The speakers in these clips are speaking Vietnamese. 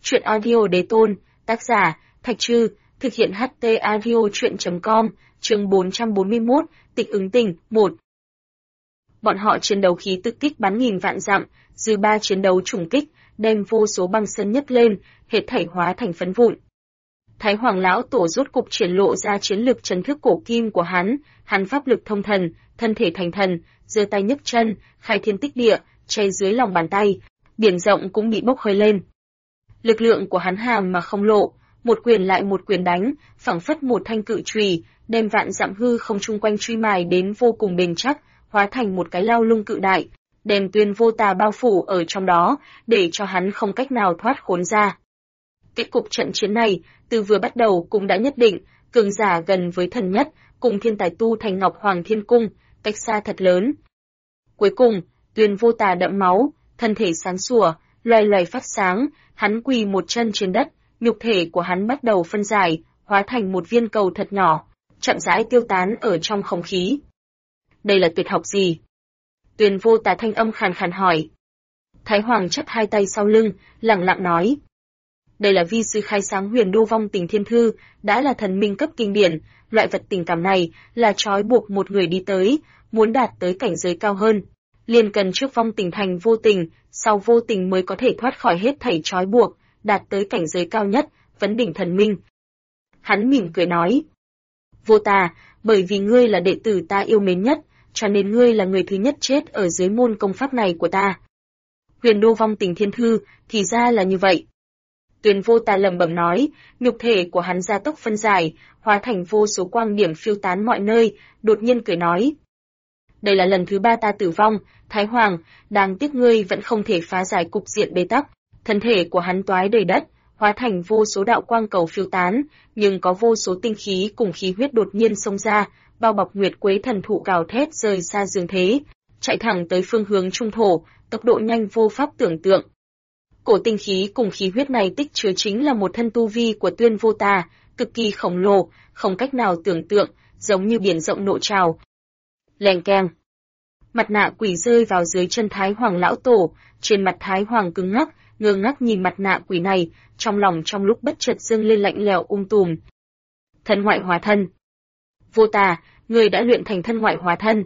Truyện audio đế tôn, tác giả, Thạch Trư, thực hiện HT audio truyện.com, chương 441, tịch ứng tình, 1. Bọn họ chiến đấu khí tức kích bắn nghìn vạn dặm, dư ba chiến đấu trùng kích, đem vô số băng sơn nhấc lên, hết thảy hóa thành phấn vụn. Thái Hoàng lão tổ rốt cục triển lộ ra chiến lực trấn thức cổ kim của hắn pháp lực thông thần, thân thể thành thần, giơ tay nhấc chân, khai thiên tích địa, che dưới lòng bàn tay, biển rộng cũng bị bốc hơi lên. Lực lượng của hắn hàm mà không lộ, một quyền lại một quyền đánh, phảng phất một thanh cự chùy, đem vạn dặm hư không chung quanh truy mài đến vô cùng bền chắc, hóa thành một cái lao lung cự đại, đem Tuyên Vô Tà bao phủ ở trong đó, để cho hắn không cách nào thoát khốn ra. Kết cục trận chiến này, từ vừa bắt đầu cũng đã nhất định, cường giả gần với thần nhất, cùng thiên tài tu thành Ngọc Hoàng Thiên Cung, cách xa thật lớn. Cuối cùng, Tuyên Vô Tà đẫm máu, thân thể sáng sủa, loay loay phát sáng, hắn quỳ một chân trên đất, nhục thể của hắn bắt đầu phân giải, hóa thành một viên cầu thật nhỏ, chậm rãi tiêu tán ở trong không khí. Đây là tuyệt học gì? Tuyên Vô Tà thanh âm khàn khàn hỏi. Thái Hoàng chắp hai tay sau lưng, lặng lặng nói. Đây là vi sư khai sáng Huyền Đô Vong Tình Thiên Thư, đã là thần minh cấp kinh điển, loại vật tình cảm này là trói buộc một người đi tới, muốn đạt tới cảnh giới cao hơn. Liền cần trước vong tình thành vô tình, sau vô tình mới có thể thoát khỏi hết thảy trói buộc, đạt tới cảnh giới cao nhất, vấn đỉnh thần minh. Hắn mỉm cười nói. Vô Tà, bởi vì ngươi là đệ tử ta yêu mến nhất, cho nên ngươi là người thứ nhất chết ở dưới môn công pháp này của ta. Huyền Đô Vong Tình Thiên Thư, thì ra là như vậy. Tuyên Vô Tà lẩm bẩm nói, nhục thể của hắn gia tốc phân giải, hóa thành vô số quang điểm phiêu tán mọi nơi, đột nhiên cười nói. Đây là lần thứ 3 ta tử vong, Thái Hoàng, đáng tiếc ngươi vẫn không thể phá giải cục diện bế tắc. Thân thể của hắn toái đầy đất, hóa thành vô số đạo quang cầu phiêu tán, nhưng có vô số tinh khí cùng khí huyết đột nhiên xông ra, bao bọc Nguyệt Quế thần thụ gào thét rời xa dương thế, chạy thẳng tới phương hướng trung thổ, tốc độ nhanh vô pháp tưởng tượng. Cổ tinh khí cùng khí huyết này tích chứa chính là một thân tu vi của Tuyên Vô Tà, cực kỳ khổng lồ, không cách nào tưởng tượng, giống như biển rộng nộ trào. Leng keng. Mặt nạ quỷ rơi vào dưới chân Thái Hoàng lão tổ, trên mặt Thái Hoàng cứng ngắc, ngơ ngác nhìn mặt nạ quỷ này, trong lòng trong lúc bất chợt dâng lên lạnh lẽo tùm. Thân ngoại hóa thân. Vô Tà, người đã luyện thành thân ngoại hóa thân.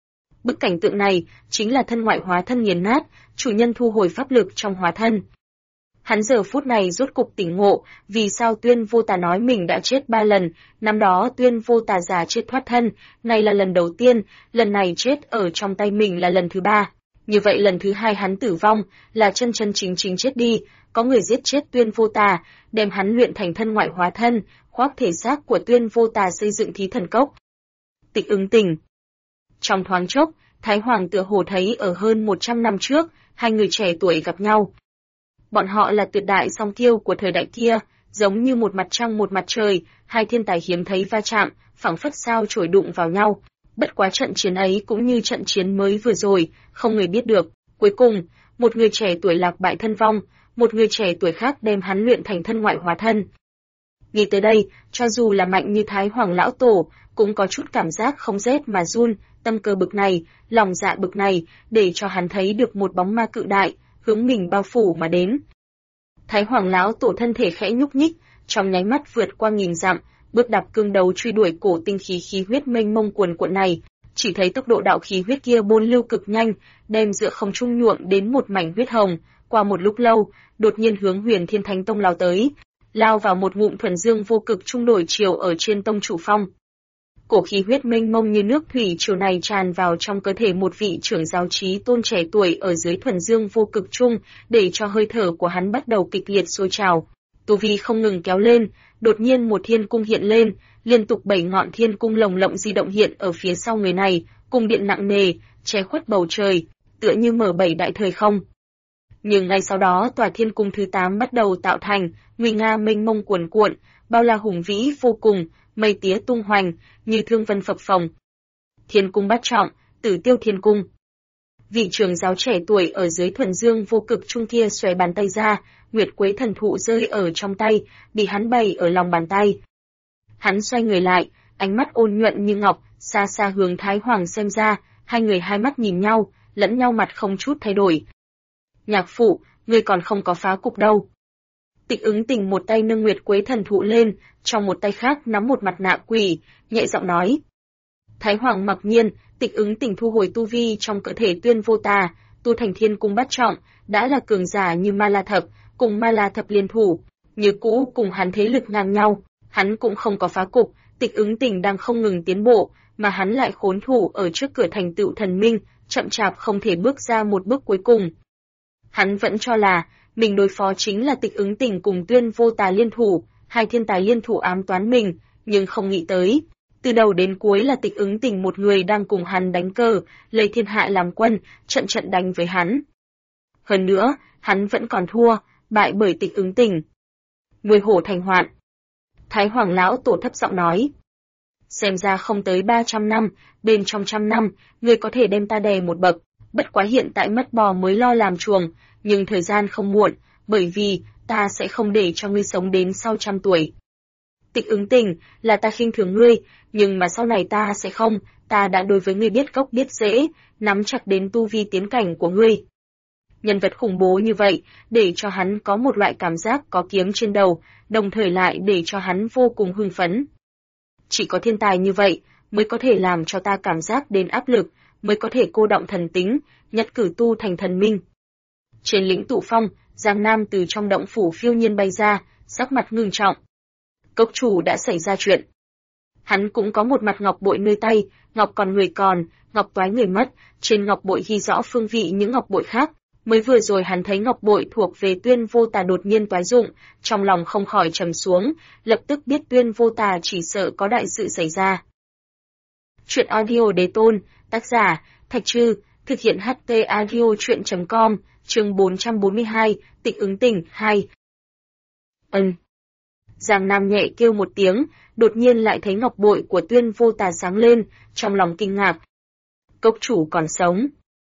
Bức cảnh tượng này chính là thân ngoại hóa thân nghiền nát, chủ nhân thu hồi pháp lực trong hóa thân. Hắn giờ phút này rốt cục tỉnh ngộ, vì sao Tuyên Vô Tà nói mình đã chết 3 lần, năm đó Tuyên Vô Tà giả chết thoát thân, này là lần đầu tiên, lần này chết ở trong tay mình là lần thứ 3. Như vậy lần thứ 2 hắn tử vong, là chân chân chính chính chết đi, có người giết chết Tuyên Vô Tà, đem hắn luyện thành thân ngoại hóa thân, khoác thể xác của Tuyên Vô Tà xây dựng thí thần cốc. Tịch ứng tình. Trong thoáng chốc, Thái Hoàng tựa hồ thấy ở hơn 100 năm trước, hai người trẻ tuổi gặp nhau. Bọn họ là tuyệt đại song thiêu của thời đại kia, giống như một mặt trăng một mặt trời, hai thiên tài hiếm thấy va chạm, phảng phất sao chổi đụng vào nhau. Bất quá trận chiến ấy cũng như trận chiến mới vừa rồi, không người biết được. Cuối cùng, một người trẻ tuổi lạc bại thân vong, một người trẻ tuổi khác đem hắn luyện thành thân ngoại hóa thân. Nghĩ tới đây, cho dù là mạnh như Thái Hoàng lão tổ, cũng có chút cảm giác không rét mà run, tâm cơ bực này, lòng dạ bực này, để cho hắn thấy được một bóng ma cự đại, hướng mình bao phủ mà đến. Thái Hoàng lão tổ thân thể khẽ nhúc nhích, trong nháy mắt vượt qua nghìn dặm, bước đạp cương đấu truy đuổi cổ tinh khí khí huyết mênh mông cuồn cuộn này, chỉ thấy tốc độ đạo khí huyết kia bôn lưu cực nhanh, đem giữa không trung nhuộm đến một mảnh huyết hồng, qua một lúc lâu, đột nhiên hướng Huyền Thiên Thánh Tông lao tới, lao vào một ngụm thuần dương vô cực trung đổi chiều ở trên tông chủ phong. Cổ khí huyết mênh mông như nước thủy triều này tràn vào trong cơ thể một vị trưởng giáo chí tôn trẻ tuổi ở dưới thuần dương vô cực trung, để cho hơi thở của hắn bắt đầu kịch liệt sôi trào. Tu vi không ngừng kéo lên, đột nhiên một thiên cung hiện lên, liên tục 7 ngọn thiên cung lồng lộng di động hiện ở phía sau người này, cung điện nặng nề, che khuất bầu trời, tựa như mở 7 đại thời không. Nhưng ngay sau đó tòa thiên cung thứ 8 bắt đầu tạo thành, nguy nga mênh mông cuồn cuộn, bao la hùng vĩ vô cùng, mây tía tung hoành, như thương vân phập phồng. Thiên cung bát trọng, Tử Tiêu Thiên Cung. Vị trưởng giáo trẻ tuổi ở dưới thuần dương vô cực trung kia xòe bàn tay ra, Nguyệt Quế thần thụ rơi ở trong tay, bị hắn bày ở lòng bàn tay. Hắn xoay người lại, ánh mắt ôn nhuận như ngọc, xa xa hướng Thái Hoàng xem ra, hai người hai mắt nhìn nhau, lẫn nhau mặt không chút thay đổi. Nhạc phụ, ngươi còn không có phá cục đâu. Tịch Ứng Tình một tay nâng Nguyệt Quế Thần Thụ lên, trong một tay khác nắm một mặt nạ quỷ, nhẹ giọng nói. Thái Hoàng mặc nhiên, Tịch Ứng Tình thu hồi tu vi trong cơ thể Tuyên Vô Tà, tu thành Thiên Cung bát trọng, đã là cường giả như Ma La Thập, cùng Ma La Thập liên thủ, như cũ cùng hắn thế lực ngang nhau, hắn cũng không có phá cục, Tịch Ứng Tình đang không ngừng tiến bộ, mà hắn lại khốn thủ ở trước cửa thành tựu thần minh, chậm chạp không thể bước ra một bước cuối cùng. Hắn vẫn cho là mình đối phó chính là Tịch Ứng Tình cùng Tuyên Vô Tà liên thủ, hai thiên tài liên thủ ám toán mình, nhưng không nghĩ tới, từ đầu đến cuối là Tịch Ứng Tình một người đang cùng hắn đánh cờ, lấy thiên hạ làm quân, trận trận đánh với hắn. Hơn nữa, hắn vẫn còn thua, bại bởi Tịch Ứng Tình. Người hổ thành hoạn. Thái Hoàng lão tổ thấp giọng nói. Xem ra không tới 300 năm, bên trong 100 năm, ngươi có thể đem ta đè một bậc, bất quá hiện tại mất bò mới lo làm chuồng, nhưng thời gian không muộn, bởi vì ta sẽ không để cho ngươi sống đến sau 100 tuổi. Tịch Ứng Tình, là ta khinh thường ngươi, nhưng mà sau này ta sẽ không, ta đã đối với ngươi biết gốc biết rễ, nắm chặt đến tu vi tiến cảnh của ngươi. Nhân vật khủng bố như vậy, để cho hắn có một loại cảm giác có kiếm trên đầu, đồng thời lại để cho hắn vô cùng hưng phấn. Chỉ có thiên tài như vậy, mới có thể làm cho ta cảm giác đến áp lực, mới có thể cô động thần tính, nhất cử tu thành thần minh. Trên lĩnh Tụ Phong, Giang Nam từ trong động phủ phiêu nhiên bay ra, sắc mặt ngưng trọng. Cốc chủ đã xảy ra chuyện. Hắn cũng có một mặt ngọc bội nơi tay, ngọc còn người còn, ngọc toái người mất, trên ngọc bội ghi rõ phương vị những ngọc bội khác. Mới vừa rồi hắn thấy ngọc bội thuộc về Tuyên Vô Tà đột nhiên toái dụng, trong lòng không khỏi trầm xuống, lập tức biết Tuyên Vô Tà chỉ sợ có đại sự xảy ra. Chuyện audio Đế Tôn, tác giả, Thạch Trư, thực hiện HT audio chuyện.com, chương 442, Tịch Ứng Tình 2. Giang Nam nhẹ kêu một tiếng, đột nhiên lại thấy ngọc bội của Tuyên Vô Tà sáng lên, trong lòng kinh ngạc. Cốc chủ còn sống.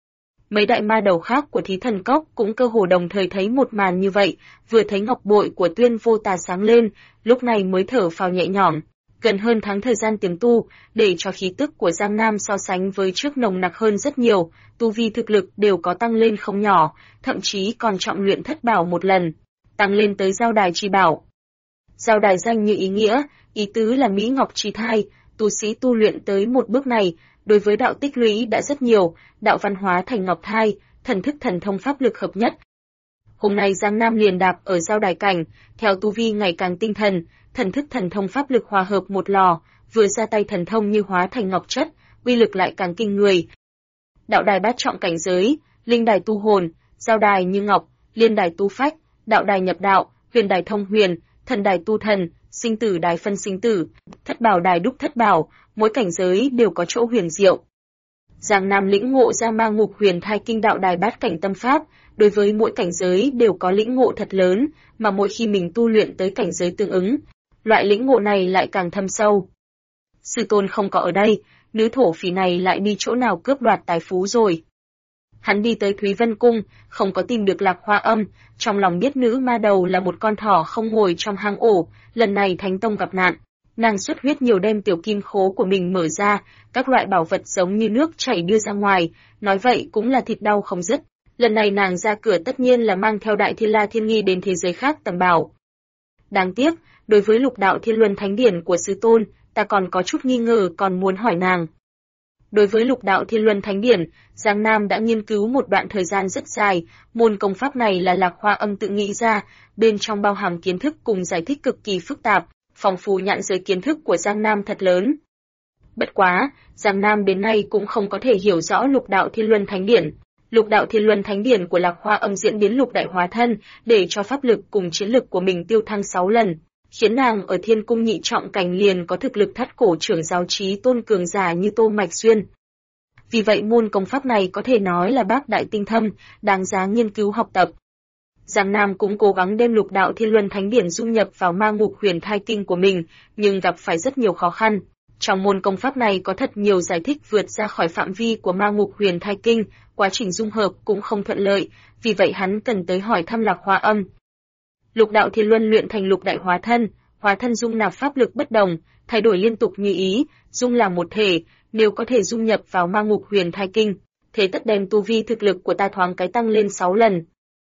Mấy đại ma đầu khác của Thí Thần Cốc cũng cơ hồ đồng thời thấy một màn như vậy, vừa thấy ngọc bội của Tuyên Vô Tà sáng lên, lúc này mới thở phào nhẹ nhõm. Gần hơn tháng thời gian tiềm tu, để cho khí tức của Giang Nam so sánh với trước nồng nặc hơn rất nhiều, tu vi thực lực đều có tăng lên không nhỏ, thậm chí còn trọng luyện thất bảo một lần, tăng lên tới giao đài chi bảo. Giao đài danh như ý nghĩa, ý tứ là Mỹ Ngọc chi thai, tu sĩ tu luyện tới một bước này, đối với đạo tích lũy đã rất nhiều, đạo văn hóa thành ngọc thai, thần thức thần thông pháp lực hợp nhất. Hôm nay Giang Nam liền đạp ở giao đài cảnh, theo tu vi ngày càng tinh thần, thần thức thần thông pháp lực hòa hợp một lò, vừa ra tay thần thông như hóa thành ngọc chất, uy lực lại càng kinh người. Đạo đài bát trọng cảnh giới, linh đài tu hồn, giao đài như ngọc, liên đài tu phách, đạo đài nhập đạo, huyền đài thông huyền, thần đài tu thần, sinh tử đài phân sinh tử, thất bảo đài đúc thất bảo, mỗi cảnh giới đều có chỗ huyền diệu. Giang Nam lĩnh ngộ ra Ma Ngục Huyền Thai Kinh đạo đài bát cảnh tâm pháp, đối với mỗi cảnh giới đều có lĩnh ngộ thật lớn, mà mỗi khi mình tu luyện tới cảnh giới tương ứng, loại lĩnh ngộ này lại càng thâm sâu. Sư tôn không có ở đây, nữ thổ phỉ này lại đi chỗ nào cướp đoạt tài phú rồi. Hắn đi tới Thúy Vân Cung, không có tìm được Lạc Hoa Âm, trong lòng biết nữ ma đầu là một con thỏ không ngồi trong hang ổ, lần này Thánh Tông gặp nạn. Nàng xuất huyết nhiều đem tiểu kim khố của mình mở ra, các loại bảo vật giống như nước chảy đưa ra ngoài, nói vậy cũng là thịt đau không dứt. Lần này nàng ra cửa tất nhiên là mang theo Đại Thiên La Thiên Nghi đến thế giới khác tầm bảo. Đáng tiếc, đối với Lục Đạo Thiên Luân Thánh Điển của sư tôn, ta còn có chút nghi ngờ còn muốn hỏi nàng. Đối với Lục Đạo Thiên Luân Thánh Điển, Giang Nam đã nghiên cứu một đoạn thời gian rất dài, môn công pháp này là Lạc Hoa Âm tự nghĩ ra, bên trong bao hàm kiến thức cùng giải thích cực kỳ phức tạp, phong phú nhãn giới kiến thức của Giang Nam thật lớn. Bất quá, Giang Nam đến nay cũng không có thể hiểu rõ Lục Đạo Thiên Luân Thánh Điển. Lục Đạo Thiên Luân Thánh Điển của Lạc Hoa Âm diễn biến lục đại hóa thân, để cho pháp lực cùng chiến lực của mình tiêu thăng 6 lần, khiến nàng ở Thiên Cung nhị trọng cảnh liền có thực lực thất cổ trưởng giáo chí tôn cường giả như Tô Mạch Xuyên. Vì vậy môn công pháp này có thể nói là bác đại tinh thâm, đáng giá nghiên cứu học tập. Giang Nam cũng cố gắng đem Lục Đạo Thiên Luân Thánh Điển dung nhập vào Ma Ngục Huyền Thai Kinh của mình, nhưng gặp phải rất nhiều khó khăn. Trong môn công pháp này có thật nhiều giải thích vượt ra khỏi phạm vi của Ma Ngục Huyền Thai Kinh, quá trình dung hợp cũng không thuận lợi, vì vậy hắn cần tới hỏi thăm Lạc Hoa Âm. Lục Đạo Thiên Luân luyện thành lục đại hóa thân dung nạp pháp lực bất đồng, thay đổi liên tục như ý, dung làm một thể, nếu có thể dung nhập vào Ma Ngục Huyền Thai Kinh, thế tất đem tu vi thực lực của ta thoáng cái tăng lên 6 lần.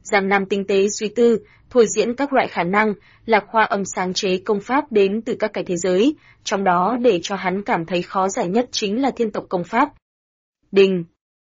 Giang Nam tinh tế suy tư, thôi diễn các loại khả năng, Lạc Hoa Âm sáng chế công pháp đến từ các cái thế giới, trong đó để cho hắn cảm thấy khó giải nhất chính là thiên tộc công pháp. Đình.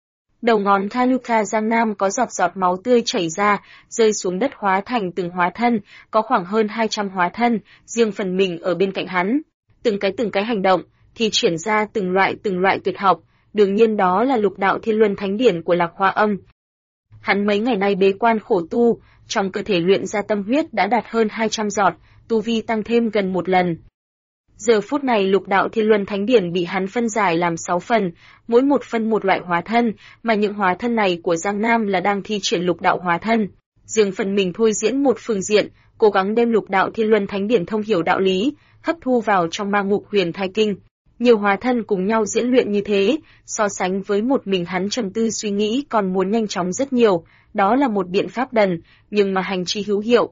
Đầu ngón Thaluka Giang Nam có giọt giọt máu tươi chảy ra, rơi xuống đất hóa thành từng hóa thân, có khoảng hơn 200 hóa thân, riêng phần mình ở bên cạnh hắn. Từng cái hành động, thì triển ra từng loại tuyệt học, đương nhiên đó là lục đạo thiên luân thánh điển của Lạc Hoa Âm. Hắn mấy ngày nay bế quan khổ tu, trong cơ thể luyện ra tâm huyết đã đạt hơn 200 giọt, tu vi tăng thêm gần 1 lần. Giờ phút này lục đạo thiên luân thánh điển bị hắn phân giải làm 6 phần, mỗi một phân một loại hóa thân, mà những hóa thân này của Giang Nam là đang thi triển lục đạo hóa thân. Riêng phần mình thôi diễn một phương diện, cố gắng đem lục đạo thiên luân thánh điển thông hiểu đạo lý, hấp thu vào trong ma ngục huyền thai kinh. Nhiều hóa thân cùng nhau diễn luyện như thế, so sánh với một mình hắn trầm tư suy nghĩ còn muốn nhanh chóng rất nhiều, đó là một biện pháp đần, nhưng mà hành chi hữu hiệu.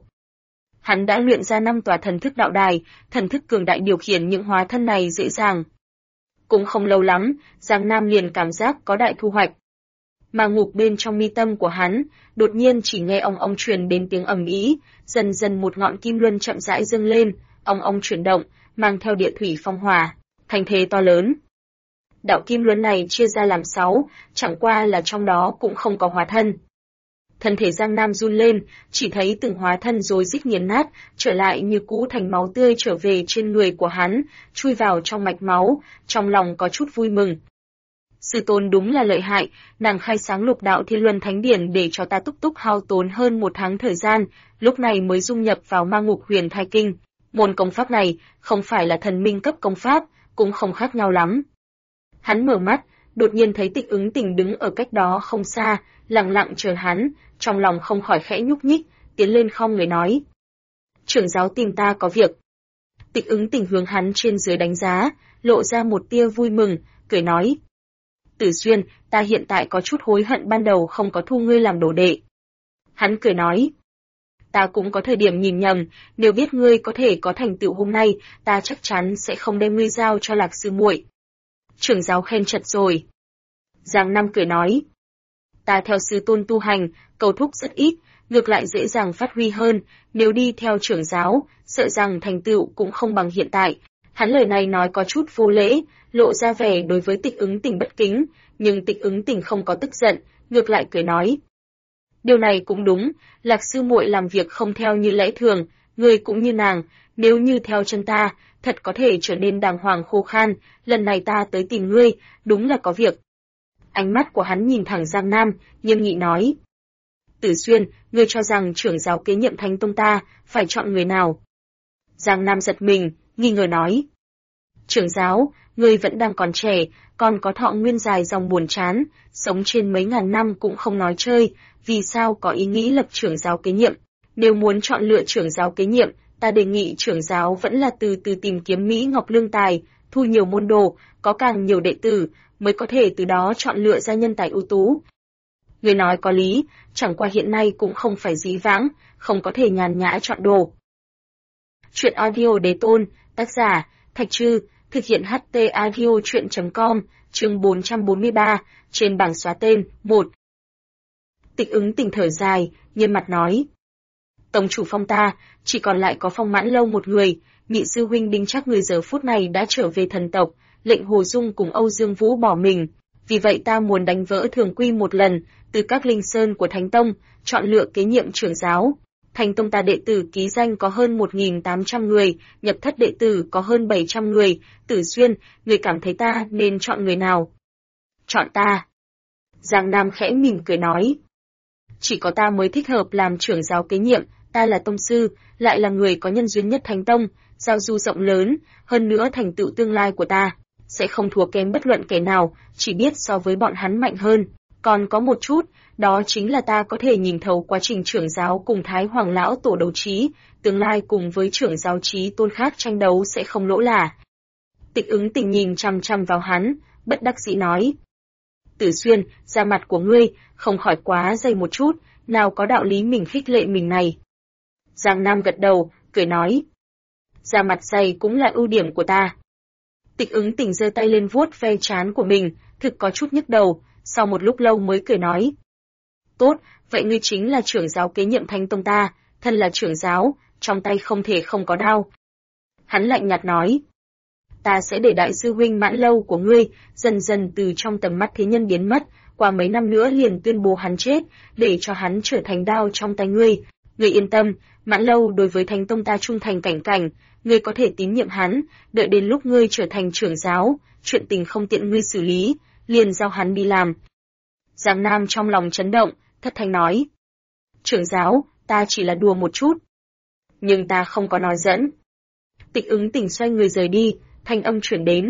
Hắn đã luyện ra 5 tòa thần thức đạo đài, thần thức cường đại điều khiển những hóa thân này dễ dàng. Cũng không lâu lắm, Giang Nam liền cảm giác có đại thu hoạch. Mà ngục bên trong mi tâm của hắn, đột nhiên chỉ nghe ong truyền đến tiếng ầm ĩ, dần dần một ngọn kim luân chậm rãi dâng lên, ong chuyển động, mang theo địa thủy phong hỏa, thành thế to lớn. Đạo kim luân này chia ra làm 6, chẳng qua là trong đó cũng không có hóa thân. Thân thể Giang Nam run lên, chỉ thấy từng hóa thân rồi rít nghiền nát, trở lại như cũ thành máu tươi trở về trên người của hắn, chui vào trong mạch máu, trong lòng có chút vui mừng. Sư tôn đúng là lợi hại, nàng khai sáng lục đạo thiên luân thánh điển để cho ta túc hao tốn hơn 1 tháng thời gian, lúc này mới dung nhập vào ma ngục huyền thai kinh. Môn công pháp này không phải là thần minh cấp công pháp, cũng không khác nhau lắm. Hắn mở mắt, đột nhiên thấy Tịch Ứng Tình đứng ở cách đó không xa, lặng lặng chờ hắn, trong lòng không khỏi khẽ nhúc nhích, tiến lên khom người nói. Trưởng giáo tìm ta có việc. Tịch Ứng Tình hướng hắn trên dưới đánh giá, lộ ra một tia vui mừng, cười nói. Tử Xuyên, ta hiện tại có chút hối hận ban đầu không có thu ngươi làm đồ đệ. Hắn cười nói. Ta cũng có thời điểm nhìn nhầm, nếu biết ngươi có thể có thành tựu hôm nay, ta chắc chắn sẽ không đem ngươi giao cho Lạc sư muội. Trưởng giáo khen chật rồi. Giang Nam cười nói. Ta theo sư tôn tu hành, cầu thúc rất ít, ngược lại dễ dàng phát huy hơn, nếu đi theo trưởng giáo, sợ rằng thành tựu cũng không bằng hiện tại. Hắn lời này nói có chút vô lễ, lộ ra vẻ đối với Tịch Ứng Tình bất kính, nhưng Tịch Ứng Tình không có tức giận, ngược lại cười nói. Điều này cũng đúng, Lạc sư muội làm việc không theo như lẽ thường, ngươi cũng như nàng, nếu như theo chân ta, thật có thể trở nên đàng hoàng khô khan, lần này ta tới tìm ngươi, đúng là có việc. Ánh mắt của hắn nhìn thẳng Giang Nam, nghiêm nghị nói. Tử Xuyên, ngươi cho rằng trưởng giáo kế nhiệm Thánh Tông ta, phải chọn người nào? Giang Nam giật mình, nghi ngờ nói. Trưởng giáo, ngươi vẫn đang còn trẻ, còn có thọ nguyên dài dòng buồn chán, sống trên mấy ngàn năm cũng không nói chơi, vì sao có ý nghĩ lập trưởng giáo kế nhiệm? Nếu muốn chọn lựa trưởng giáo kế nhiệm, ta đề nghị trưởng giáo vẫn là từ từ tìm kiếm Mỹ Ngọc Lương Tài, thu nhiều môn đồ, có càng nhiều đệ tử, mới có thể từ đó chọn lựa ra nhân tài ưu tú. Người nói có lý, chẳng qua hiện nay cũng không phải dí vãng, không có thể nhàn nhã chọn đồ. Chuyện audio Đế Tôn, tác giả, Thạch Trư, thực hiện HT audio chuyện.com, chương 443, trên bảng xóa tên, 1. Tịch Ứng Tình thở dài, nghiêm mặt nói. Tông chủ phong ta, chỉ còn lại có Phong Mãn Lâu một người, nhị sư huynh Đinh Trác người giờ phút này đã trở về thần tộc, lệnh Hồ Dung cùng Âu Dương Vũ bỏ mình. Vì vậy ta muốn đánh vỡ thường quy một lần, từ các linh sơn của Thánh Tông, chọn lựa kế nhiệm trưởng giáo. Thánh Tông ta đệ tử ký danh có hơn 1.800 người, nhập thất đệ tử có hơn 700 người, Tử Xuyên, người cảm thấy ta nên chọn người nào? Chọn ta. Giang Nam khẽ mỉm cười nói. Chỉ có ta mới thích hợp làm trưởng giáo kế nhiệm, ta là tông sư, lại là người có nhân duyên nhất Thánh Tông, giao du rộng lớn, hơn nữa thành tựu tương lai của ta sẽ không thua kém bất luận kẻ nào, chỉ biết so với bọn hắn mạnh hơn. Còn có một chút, đó chính là ta có thể nhìn thấu quá trình trưởng giáo cùng Thái Hoàng lão tổ đấu trí, tương lai cùng với trưởng giáo trí tôn khác tranh đấu sẽ không lỗ là. Tịch Ứng Tình nhìn chăm chăm vào hắn, bất đắc dĩ nói. Tử Xuyên, da mặt của ngươi, không khỏi quá dày một chút, nào có đạo lý mình khích lệ mình này. Giang Nam gật đầu, cười nói. Da mặt dày cũng là ưu điểm của ta. Tịch Ứng Tình giơ tay lên vuốt ve trán của mình, thực có chút nhức đầu, sau một lúc lâu mới cười nói. Tốt, vậy ngươi chính là trưởng giáo kế nhiệm Thánh Tông ta, thân là trưởng giáo, trong tay không thể không có đao. Hắn lạnh nhạt nói. Ta sẽ để đại sư huynh Mãn Lâu của ngươi dần dần từ trong tầm mắt thế nhân biến mất, qua mấy năm nữa liền tuyên bố hắn chết, để cho hắn trở thành đao trong tay ngươi. Ngươi yên tâm, Mãn Lâu đối với Thánh Tông ta trung thành cảnh cảnh, ngươi có thể tín nhiệm hắn, đợi đến lúc ngươi trở thành trưởng giáo, chuyện tình không tiện ngươi xử lý, liền giao hắn đi làm. Giang Nam trong lòng chấn động, thất thanh nói. Trưởng giáo, ta chỉ là đùa một chút. Nhưng ta không có nói dẫn. Tịch Ứng Tình xoay người rời đi, thanh âm chuyển đến.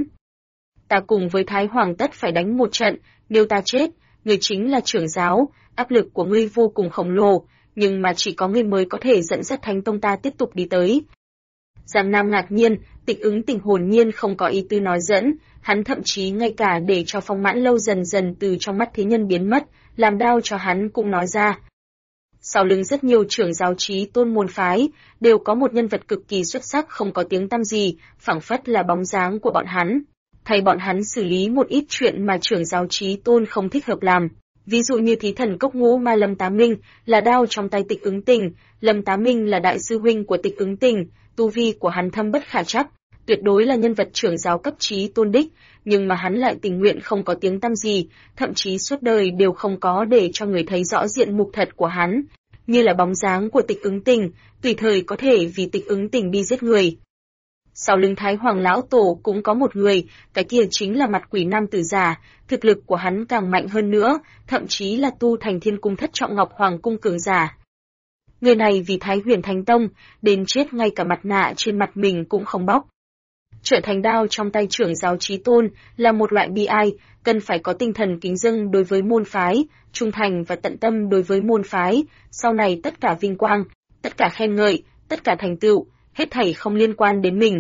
Ta cùng với Thái Hoàng tất phải đánh một trận, nếu ta chết, ngươi chính là trưởng giáo, áp lực của ngươi vô cùng khổng lồ, nhưng mà chỉ có ngươi mới có thể dẫn dắt Thánh Tông ta tiếp tục đi tới. Giang Nam ngạc nhiên, Tịch Ứng Tình hồn nhiên không có ý tư nói dẫn, hắn thậm chí ngay cả để cho Phong Mãn Lâu dần dần từ trong mắt thế nhân biến mất, làm đau cho hắn cũng nói ra. Sau lưng rất nhiều trưởng giáo chí tôn môn phái, đều có một nhân vật cực kỳ xuất sắc không có tiếng tăm gì, phảng phất là bóng dáng của bọn hắn. Thay bọn hắn xử lý một ít chuyện mà trưởng giáo chí tôn không thích hợp làm. Ví dụ như thí thần cốc ngũ ma Lâm Tá Minh, là đao trong tay Tịch Ứng Tình, Lâm Tá Minh là đại sư huynh của Tịch Ứng Tình, tu vi của hắn thâm bất khả trắc, tuyệt đối là nhân vật trưởng giáo cấp chí tôn đích, nhưng mà hắn lại tình nguyện không có tiếng tăm gì, thậm chí suốt đời đều không có để cho người thấy rõ diện mục thật của hắn, như là bóng dáng của Tịch Ứng Tình, tùy thời có thể vì Tịch Ứng Tình đi giết người. Sau lưng Thái Hoàng lão tổ cũng có một người, cái kia chính là mặt quỷ nam tử giả, thực lực của hắn càng mạnh hơn nữa, thậm chí là tu thành Thiên Cung Thất Trọng Ngọc Hoàng cung cường giả. Người này vì Thái Huyền Thánh Tông, đến chết ngay cả mặt nạ trên mặt mình cũng không bóc. Trở thành đao trong tay trưởng giáo chí tôn là một loại bi ai, cần phải có tinh thần kính dâng đối với môn phái, trung thành và tận tâm đối với môn phái, sau này tất cả vinh quang, tất cả khen ngợi, tất cả thành tựu, hết thảy không liên quan đến mình.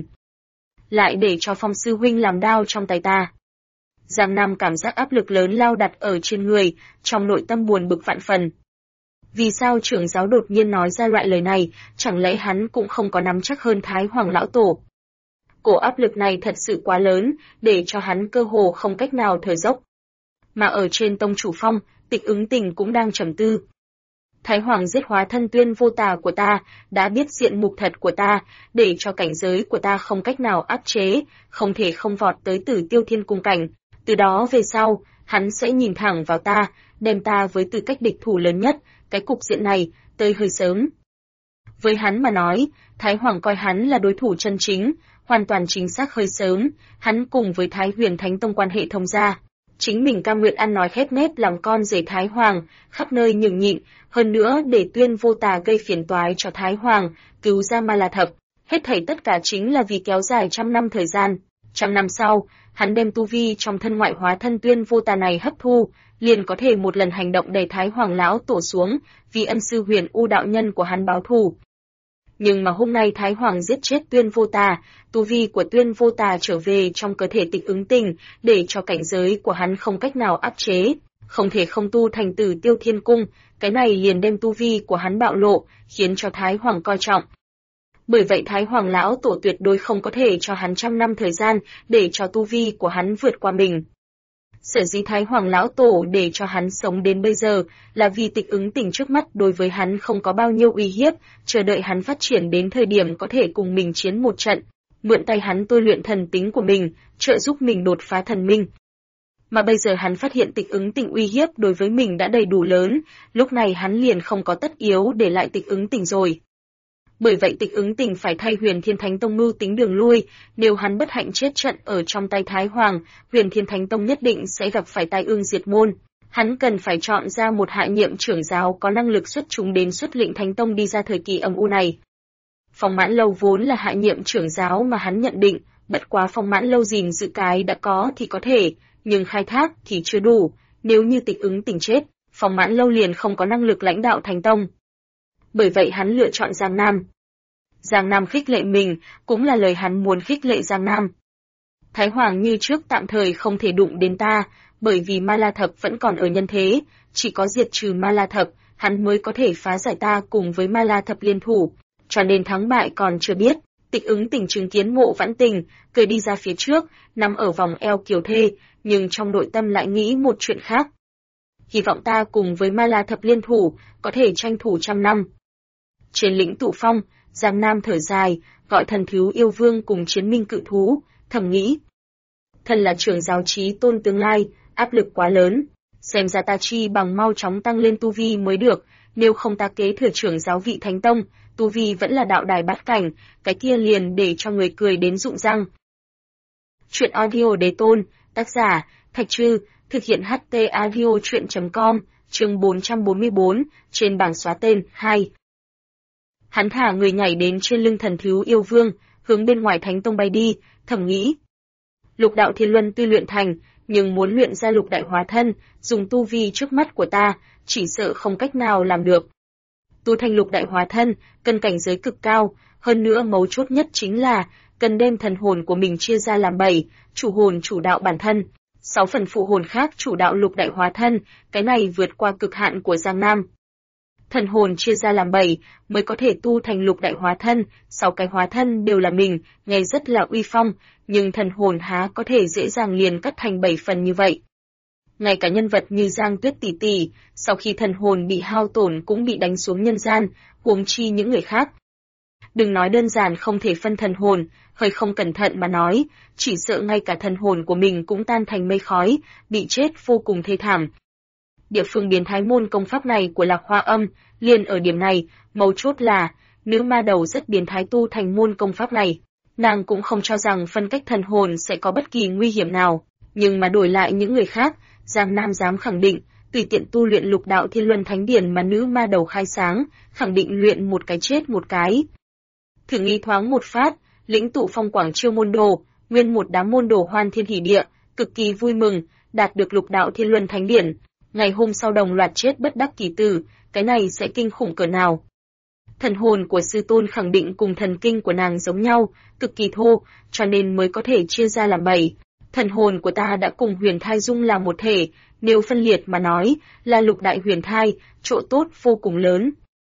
Lại để cho Phong sư huynh làm đao trong tay ta. Giang Nam cảm giác áp lực lớn lao đặt ở trên người, trong nội tâm buồn bực vạn phần. Vì sao trưởng giáo đột nhiên nói ra loại lời này, chẳng lẽ hắn cũng không có nắm chắc hơn Thái Hoàng lão tổ? Cổ áp lực này thật sự quá lớn, để cho hắn cơ hồ không cách nào thở dốc. Mà ở trên tông chủ phong, Tịch Ứng Tình cũng đang trầm tư. Thái Hoàng giết hóa thân Tuyên Vô Tà của ta, đã biết diện mục thật của ta, để cho cảnh giới của ta không cách nào áp chế, không thể không vọt tới Tử Tiêu Thiên Cung cảnh. Từ đó về sau, hắn sẽ nhìn thẳng vào ta, đem ta với tư cách địch thủ lớn nhất, cái cục diện này, tới hơi sớm. Với hắn mà nói, Thái Hoàng coi hắn là đối thủ chân chính, hoàn toàn chính xác hơi sớm, hắn cùng với Thái Huyền Thánh Tông quan hệ thông gia. Chính mình cam nguyện ăn nói khép nép làm con rể Thái Hoàng, khắp nơi nhường nhịn, hơn nữa để Tuyên Vô Tà gây phiền toái cho Thái Hoàng, cứu ra Ma La Thập. Hết thảy tất cả chính là vì kéo dài 100 năm thời gian. 100 năm sau, hắn đem tu vi trong thân ngoại hóa thân Tuyên Vô Tà này hấp thu, liền có thể một lần hành động đẩy Thái Hoàng lão tổ xuống, vì ân sư Huyền U đạo nhân của hắn báo thù. Nhưng mà hôm nay Thái Hoàng giết chết Tuyên Vô Tà, tu vi của Tuyên Vô Tà trở về trong cơ thể Tịch Ứng Tình, để cho cảnh giới của hắn không cách nào áp chế, không thể không tu thành Tử Tiêu Thiên Cung, cái này liền đem tu vi của hắn bạo lộ, khiến cho Thái Hoàng coi trọng. Bởi vậy Thái Hoàng lão tổ tuyệt đối không có thể cho hắn 100 năm thời gian để cho tu vi của hắn vượt qua mình. Sở dĩ Thái Hoàng lão tổ để cho hắn sống đến bây giờ là vì Tịch Ứng Tình trước mắt đối với hắn không có bao nhiêu uy hiếp, chờ đợi hắn phát triển đến thời điểm có thể cùng mình chiến một trận, mượn tay hắn tôi luyện thần tính của mình, trợ giúp mình đột phá thần minh. Mà bây giờ hắn phát hiện Tịch Ứng Tình uy hiếp đối với mình đã đầy đủ lớn, lúc này hắn liền không có tất yếu để lại Tịch Ứng Tình rồi. Bởi vậy Tịch Ứng Tình phải thay Huyền Thiên Thánh Tông mưu tính đường lui, nếu hắn bất hạnh chết trận ở trong tay Thái Hoàng, Huyền Thiên Thánh Tông nhất định sẽ gặp phải tai ương diệt môn. Hắn cần phải chọn ra một hạ nhiệm trưởng giáo có năng lực xuất chúng đến xuất lĩnh Thánh Tông đi ra thời kỳ âm u này. Phong Mãn Lâu vốn là hạ nhiệm trưởng giáo mà hắn nhận định, bất quá Phong Mãn Lâu gìn giữ cái đã có thì có thể, nhưng khai thác thì chưa đủ, nếu như Tịch Ứng Tình chết, Phong Mãn Lâu liền không có năng lực lãnh đạo Thánh Tông. Bởi vậy hắn lựa chọn Giang Nam. Giang Nam khích lệ mình, cũng là lời hắn muốn khích lệ Giang Nam. Thái Hoàng như trước tạm thời không thể đụng đến ta, bởi vì Ma La Thập vẫn còn ở nhân thế, chỉ có diệt trừ Ma La Thập, hắn mới có thể phá giải ta cùng với Ma La Thập liên thủ, cho nên thắng bại còn chưa biết. Tịch Ứng Tình chứng kiến Mộ Vãn Tình, cười đi ra phía trước, nằm ở vòng eo Kiều Thê, nhưng trong nội tâm lại nghĩ một chuyện khác. hy vọng ta cùng với Ma La Thập liên thủ, có thể tranh thủ 100 năm. Trên lĩnh Tụ Phong, Giang Nam thở dài, gọi thần thiếu yêu vương cùng chiến minh cự thú, thầm nghĩ. Thần là trưởng giáo chí tôn tương lai, áp lực quá lớn, xem ra ta chi bằng mau chóng tăng lên tu vi mới được, nếu không ta kế thừa trưởng giáo vị thánh tông, tu vi vẫn là đạo đài bát cảnh, cái kia liền để cho người cười đến rụng răng. Chuyện audio đế tôn, tác giả, Thạch Trư, thực hiện HT audio chuyện.com, chương 444, trên bảng xóa tên, 2. Hắn thả người nhảy đến trên lưng thần thiếu yêu vương, hướng bên ngoài thánh tông bay đi, thầm nghĩ. Lục đạo thiên luân tuy luyện thành, nhưng muốn luyện ra lục đại hóa thân, dùng tu vi trước mắt của ta, chỉ sợ không cách nào làm được. Tu thành lục đại hóa thân, cần cảnh giới cực cao, hơn nữa mấu chốt nhất chính là, cần đem thần hồn của mình chia ra làm 7, chủ hồn chủ đạo bản thân, 6 phần phụ hồn khác chủ đạo lục đại hóa thân, cái này vượt qua cực hạn của Giang Nam. Thần hồn chia ra làm 7, mới có thể tu thành lục đại hóa thân, 6 cái hóa thân đều là mình, nghe rất là uy phong, nhưng thần hồn há có thể dễ dàng liền cắt thành 7 phần như vậy. Ngay cả nhân vật như Giang Tuyết tỷ tỷ, sau khi thần hồn bị hao tổn cũng bị đánh xuống nhân gian, huống chi những người khác. Đừng nói đơn giản không thể phân thần hồn, hơi không cẩn thận mà nói, chỉ sợ ngay cả thần hồn của mình cũng tan thành mây khói, bị chết vô cùng thê thảm. Địa phương biến thái môn công pháp này của Lạc Hoa Âm, liền ở điểm này, mấu chốt là, nữ ma đầu rất biến thái tu thành môn công pháp này. Nàng cũng không cho rằng phân cách thần hồn sẽ có bất kỳ nguy hiểm nào, nhưng mà đổi lại những người khác, Giang Nam dám khẳng định, tùy tiện tu luyện lục đạo thiên luân thánh điển mà nữ ma đầu khai sáng, khẳng định luyện một cái chết một cái. Thử nghĩ thoáng một phát, lĩnh Tụ Phong Quảng Chiêu môn đồ, nguyên một đám môn đồ hoan thiên hỉ địa, cực kỳ vui mừng, đạt được lục đạo thiên luân thánh điển. Ngày hôm sau đồng loạt chết bất đắc kỳ tử, cái này sẽ kinh khủng cỡ nào. Thần hồn của sư tôn khẳng định cùng thần kinh của nàng giống nhau, cực kỳ thô, cho nên mới có thể chia ra làm 7. Thần hồn của ta đã cùng huyền thai dung làm một thể, nếu phân liệt mà nói, là lục đại huyền thai, chỗ tốt vô cùng lớn.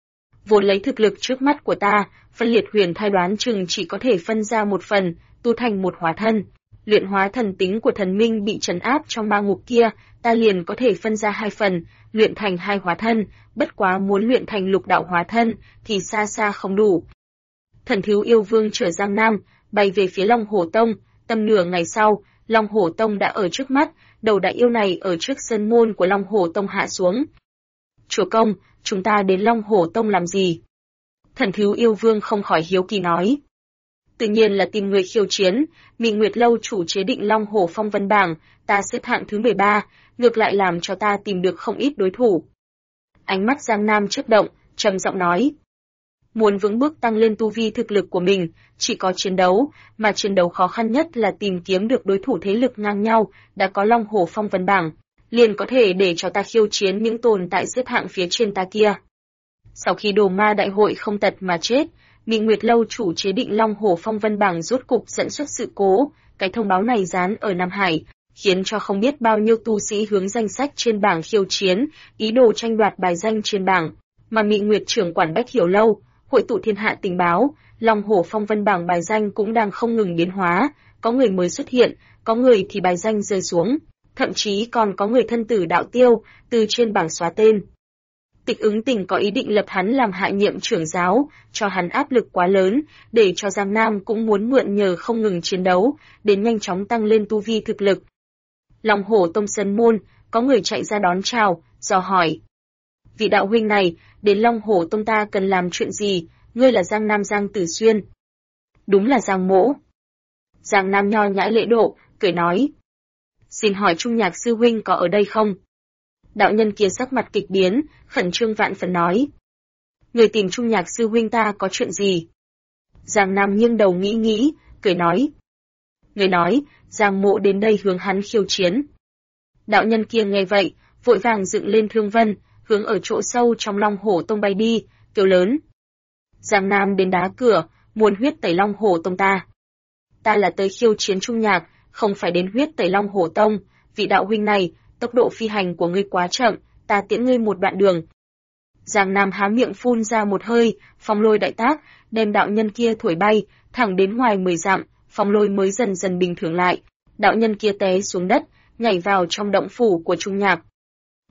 Vốn lấy thực lực trước mắt của ta, phân liệt huyền thai đoán chừng chỉ có thể phân ra một phần, tu thành một hóa thân. Luyện hóa thần tính của thần minh bị trấn áp trong ma ngục kia, ta liền có thể phân ra 2 phần, luyện thành 2 hóa thân, bất quá muốn luyện thành lục đạo hóa thân, thì xa xa không đủ. Thần thiếu yêu vương trở Giang Nam, bay về phía Long Hổ Tông, tầm nửa ngày sau, Long Hổ Tông đã ở trước mắt, đầu đại yêu này ở trước sân môn của Long Hổ Tông hạ xuống. Chúa công, chúng ta đến Long Hổ Tông làm gì? Thần thiếu yêu vương không khỏi hiếu kỳ nói. Tự nhiên là tìm người khiêu chiến, Mị Nguyệt Lâu chủ chế định Long Hổ phong vân bảng, ta xếp hạng thứ 13, ngược lại làm cho ta tìm được không ít đối thủ. Ánh mắt Giang Nam chớp động, trầm giọng nói. Muốn vững bước tăng lên tu vi thực lực của mình, chỉ có chiến đấu, mà chiến đấu khó khăn nhất là tìm kiếm được đối thủ thế lực ngang nhau, đã có Long Hổ phong vân bảng, liền có thể để cho ta khiêu chiến những tồn tại xếp hạng phía trên ta kia. Sau khi Đồ Ma đại hội không tật mà chết, Mị Nguyệt Lâu chủ chế định Long Hổ phong vân bảng rốt cục dẫn xuất sự cố, cái thông báo này dán ở Nam Hải, khiến cho không biết bao nhiêu tu sĩ hướng danh sách trên bảng khiêu chiến, ý đồ tranh đoạt bài danh trên bảng, mà Mị Nguyệt trưởng quản Bách Hiểu Lâu, hội tụ thiên hạ tình báo, Long Hổ phong vân bảng bài danh cũng đang không ngừng biến hóa, có người mới xuất hiện, có người thì bài danh rơi xuống, thậm chí còn có người thân tử đạo tiêu, từ trên bảng xóa tên. Tịch Ứng Tình có ý định lập hắn làm hạ nhiệm trưởng giáo, cho hắn áp lực quá lớn, để cho Giang Nam cũng muốn mượn nhờ không ngừng chiến đấu, đến nhanh chóng tăng lên tu vi thực lực. Long Hổ Tông sân môn, có người chạy ra đón chào, dò hỏi. Vị đạo huynh này, đến Long Hổ Tông ta cần làm chuyện gì, ngươi là Giang Nam Giang Tử Xuyên. Đúng là Giang mỗ. Giang Nam nho nhã lễ độ, cười nói. Xin hỏi Trung Nhạc sư huynh có ở đây không? Đạo nhân kia sắc mặt kịch biến, khẩn trương vạn phần nói. Người tìm Trung Nhạc sư huynh ta có chuyện gì? Giang Nam nghiêng đầu nghĩ, cười nói. Người nói, Giang mộ đến đây hướng hắn khiêu chiến. Đạo nhân kia nghe vậy, vội vàng dựng lên thương vân, hướng ở chỗ sâu trong Long Hổ Tông bay đi, kêu lớn. Giang Nam đến đá cửa, muốn huyết tẩy Long Hổ Tông ta. Ta là tới khiêu chiến Trung Nhạc, không phải đến huyết tẩy Long Hổ Tông, vị đạo huynh này, tốc độ phi hành của ngươi quá chậm, ta tiễn ngươi một đoạn đường. Giang Nam há miệng phun ra một hơi, phong lôi đại tác, đem đạo nhân kia thổi bay, thẳng đến ngoài 10 dặm, phong lôi mới dần dần bình thường lại. Đạo nhân kia té xuống đất, nhảy vào trong động phủ của Trung Nhạc.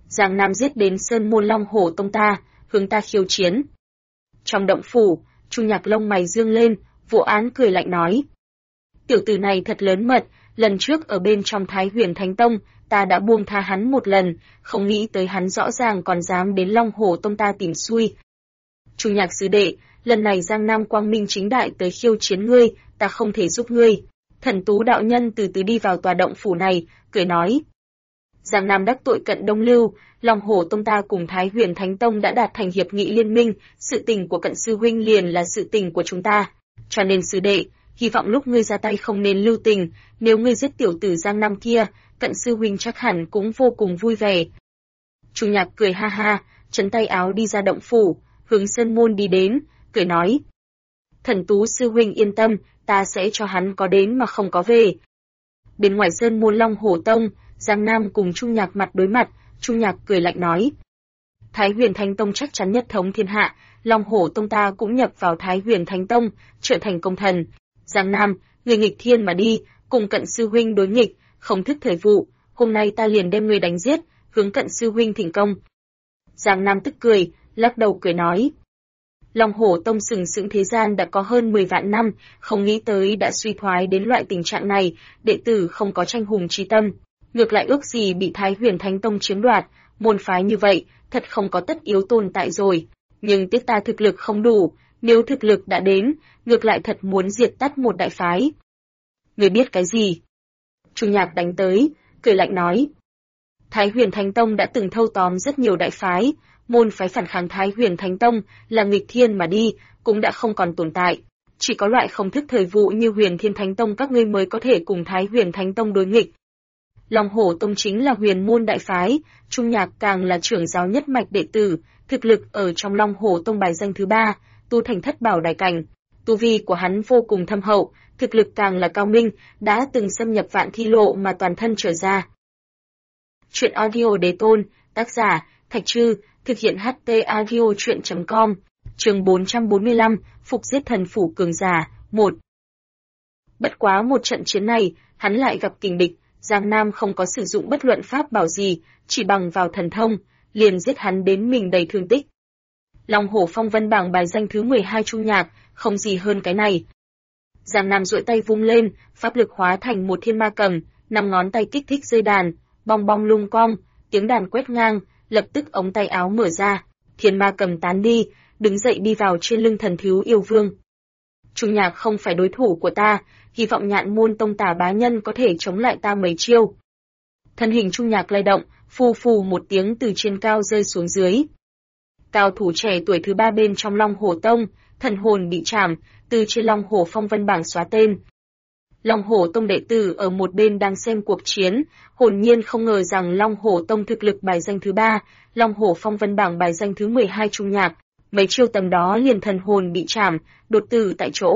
Giang Nam giết đến Sơn Môn Long Hổ Tông ta, hướng ta khiêu chiến. Trong động phủ, Chu Nhạc lông mày dương lên, Vô Án cười lạnh nói. Tiểu tử này thật lớn mật, lần trước ở bên trong Thái Huyền Thánh Tông, ta đã buông tha hắn một lần, không nghĩ tới hắn rõ ràng còn dám đến Long Hổ Tông ta tìm xui. Chu Nhạc sư đệ, lần này Giang Nam quang minh chính đại tới khiêu chiến ngươi, ta không thể giúp ngươi. Thần Tú đạo nhân từ từ đi vào tòa động phủ này, cười nói. Giang Nam đắc tội Cận Đông Lưu, Long Hổ Tông ta cùng Thái Huyền Thánh Tông đã đạt thành hiệp nghị liên minh, sự tình của Cận sư huynh liền là sự tình của chúng ta. Cho nên sư đệ, hy vọng lúc ngươi ra tay không nên lưu tình, nếu ngươi giết tiểu tử Giang Nam kia, Cận sư huynh chắc hẳn cũng vô cùng vui vẻ. Chu Nhạc cười ha ha, chấn tay áo đi ra động phủ, hướng Sơn Môn đi đến, cười nói. Thần Tú sư huynh yên tâm, ta sẽ cho hắn có đến mà không có về. Bên ngoài Sơn Môn Long Hổ Tông, Giang Nam cùng Chu Nhạc mặt đối mặt, Chu Nhạc cười lạnh nói. Thái Huyền Thánh Tông chắc chắn nhất thống thiên hạ, Long Hổ Tông ta cũng nhập vào Thái Huyền Thánh Tông, trở thành công thần. Giang Nam, người nghịch thiên mà đi, cùng Cận sư huynh đối nghịch, không thức thời vụ, hôm nay ta liền đem người đánh giết, hướng Cận sư huynh thỉnh công. Giang Nam tức cười, lắc đầu cười nói. Long Hổ Tông sừng sững thế gian đã có hơn 10 vạn năm, không nghĩ tới đã suy thoái đến loại tình trạng này, đệ tử không có tranh hùng chí tâm. Ngược lại ước gì bị Thái Huyền Thánh Tông chiếm đoạt, môn phái như vậy, thật không có tất yếu tồn tại rồi. Nhưng tiếc ta thực lực không đủ, nếu thực lực đã đến, ngược lại thật muốn diệt tắt một đại phái. Người biết cái gì? Chu Nhạc đánh tới, cười lạnh nói. Thái Huyền Thánh Tông đã từng thâu tóm rất nhiều đại phái, môn phái phản kháng Thái Huyền Thánh Tông là nghịch thiên mà đi, cũng đã không còn tồn tại. Chỉ có loại không thức thời vụ như Huyền Thiên Thánh Tông các ngươi mới có thể cùng Thái Huyền Thánh Tông đối nghịch. Long Hổ Tông chính là huyền môn đại phái, Chu Nhạc càng là trưởng giáo nhất mạch đệ tử, thực lực ở trong Long Hổ Tông bài danh thứ 3, tu thành thất bảo đại cảnh. Tu vi của hắn vô cùng thâm hậu, thực lực càng là cao minh, đã từng xâm nhập vạn thi lộ mà toàn thân trở ra. Chuyện audio đế tôn, tác giả, Thạch Trư, thực hiện HT audio chuyện.com, chương 445, Phục giết thần phủ cường giả, 1. Bất quá một trận chiến này, hắn lại gặp kình địch. Giang Nam không có sử dụng bất luận pháp bảo gì, chỉ bằng vào thần thông, liền giết hắn đến mình đầy thương tích. Long Hổ phong vân bảng bài danh thứ 12 Chu Nhạc, không gì hơn cái này. Giang Nam duỗi tay vung lên, pháp lực hóa thành một thiên ma cầm, 5 ngón tay kích thích dây đàn, bong bong lung cong, tiếng đàn quét ngang, lập tức ống tay áo mở ra, thiên ma cầm tán đi, đứng dậy đi vào trên lưng thần thú yêu vương. Chu Nhạc không phải đối thủ của ta, hy vọng Nhạn Môn Tông Tả bá nhân có thể chống lại ta mấy chiêu. Thân hình Chu Nhạc lay động, phù phù một tiếng từ trên cao rơi xuống dưới. Cao thủ trẻ tuổi thứ 3 bên trong Long Hổ Tông, thần hồn bị trảm, từ trên Long Hổ phong vân bảng xóa tên. Long Hổ Tông đệ tử ở một bên đang xem cuộc chiến, hồn nhiên không ngờ rằng Long Hổ Tông thực lực bài danh thứ 3, Long Hổ phong vân bảng bài danh thứ 12 Chu Nhạc, mấy chiêu tầm đó liền thần hồn bị trảm, đột tử tại chỗ.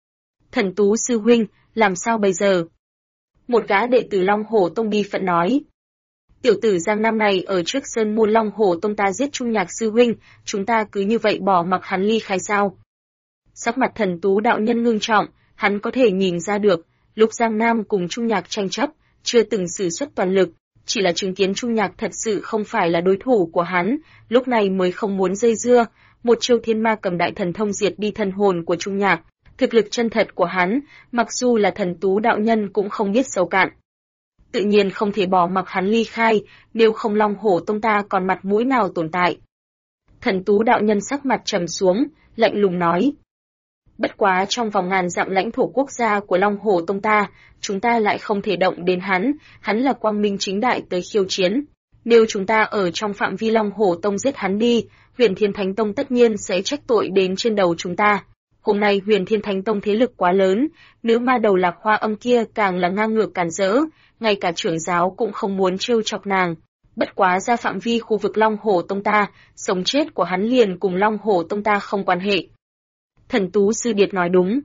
Thần Tú sư huynh, làm sao bây giờ? Một gã đệ tử Long Hổ Tông bi phận nói. Tiểu tử Giang Nam này ở trước Sơn Môn Long Hổ Tông ta giết Chu Nhạc sư huynh, chúng ta cứ như vậy bỏ mặc hắn ly khai sao? Sắc mặt Thần Tú đạo nhân ngưng trọng, hắn có thể nhìn ra được, lúc Giang Nam cùng Chu Nhạc tranh chấp, chưa từng sử xuất toàn lực, chỉ là chứng kiến Chu Nhạc thật sự không phải là đối thủ của hắn, lúc này mới không muốn dây dưa, một chiêu thiên ma cầm đại thần thông diệt đi thần hồn của Chu Nhạc. Thực lực chân thật của hắn, mặc dù là Thần Tú đạo nhân cũng không biết sâu cạn. Tự nhiên không thể bỏ mặc hắn ly khai, nếu không Long Hổ Tông ta còn mặt mũi nào tồn tại. Thần Tú đạo nhân sắc mặt trầm xuống, lạnh lùng nói. Bất quá trong vòng ngàn dặm lãnh thổ quốc gia của Long Hổ Tông ta, chúng ta lại không thể động đến hắn là quang minh chính đại tới khiêu chiến. Nếu chúng ta ở trong phạm vi Long Hổ Tông giết hắn đi, Huyền Thiên Thánh Tông tất nhiên sẽ trách tội đến trên đầu chúng ta. Hôm nay Huyền Thiên Thánh Tông thế lực quá lớn, nữ ma đầu Lạc Hoa Âm kia càng là ngang ngược cản rỡ, ngay cả trưởng giáo cũng không muốn trêu chọc nàng. Bất quá ra phạm vi khu vực Long Hổ Tông ta, sống chết của hắn liền cùng Long Hổ Tông ta không quan hệ. Thần Tú sư điệt nói đúng.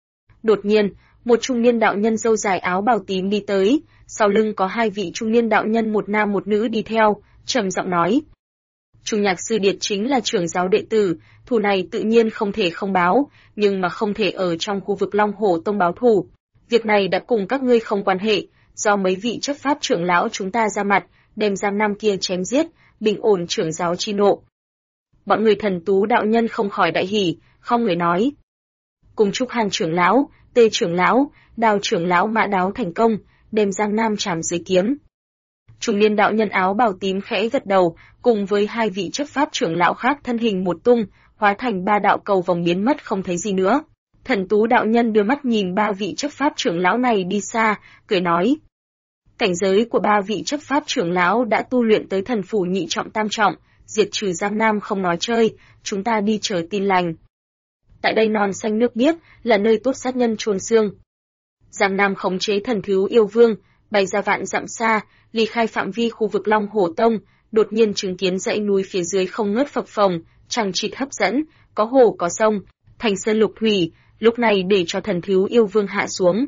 Đột nhiên, một trung niên đạo nhân râu dài áo bào tím đi tới, sau lưng có 2 vị trung niên đạo nhân một nam một nữ đi theo, trầm giọng nói. Chu Nhạc sư điệt chính là trưởng giáo đệ tử, thù này tự nhiên không thể không báo, nhưng mà không thể ở trong khu vực Long Hổ Tông báo thù. Việc này đã cùng các ngươi không quan hệ, do mấy vị chấp pháp trưởng lão chúng ta ra mặt, đem Giang Nam kia chém giết, bình ổn trưởng giáo chi nộ. Bọn người Thần Tú đạo nhân không khỏi đại hỉ, không người nói: cùng chúc Hàn trưởng lão, Tê trưởng lão, Đào trưởng lão mã đáo thành công, đem Giang Nam trảm dưới kiếm. Trung niên đạo nhân áo bào tím khẽ gật đầu, cùng với hai vị chấp pháp trưởng lão khác thân hình một tung, hóa thành ba đạo cầu vòng biến mất không thấy gì nữa. Thần Tú đạo nhân đưa mắt nhìn ba vị chấp pháp trưởng lão này đi xa, cười nói: cảnh giới của ba vị chấp pháp trưởng lão đã tu luyện tới thần phủ nhị trọng tam trọng, diệt trừ Giang Nam không nói chơi, chúng ta đi chờ tin lành. Tại đây non xanh nước biếc là nơi tốt sát nhân chôn xương. Giang Nam khống chế Thần Thiếu Yêu Vương, bay ra vạn dặm xa, ly khai phạm vi khu vực Long Hổ Tông, đột nhiên chứng kiến dãy núi phía dưới không ngớt phập phồng, chằng chịt hấp dẫn, có hồ có sông, thành sơn lục thủy, lúc này để cho Thần Thiếu Yêu Vương hạ xuống.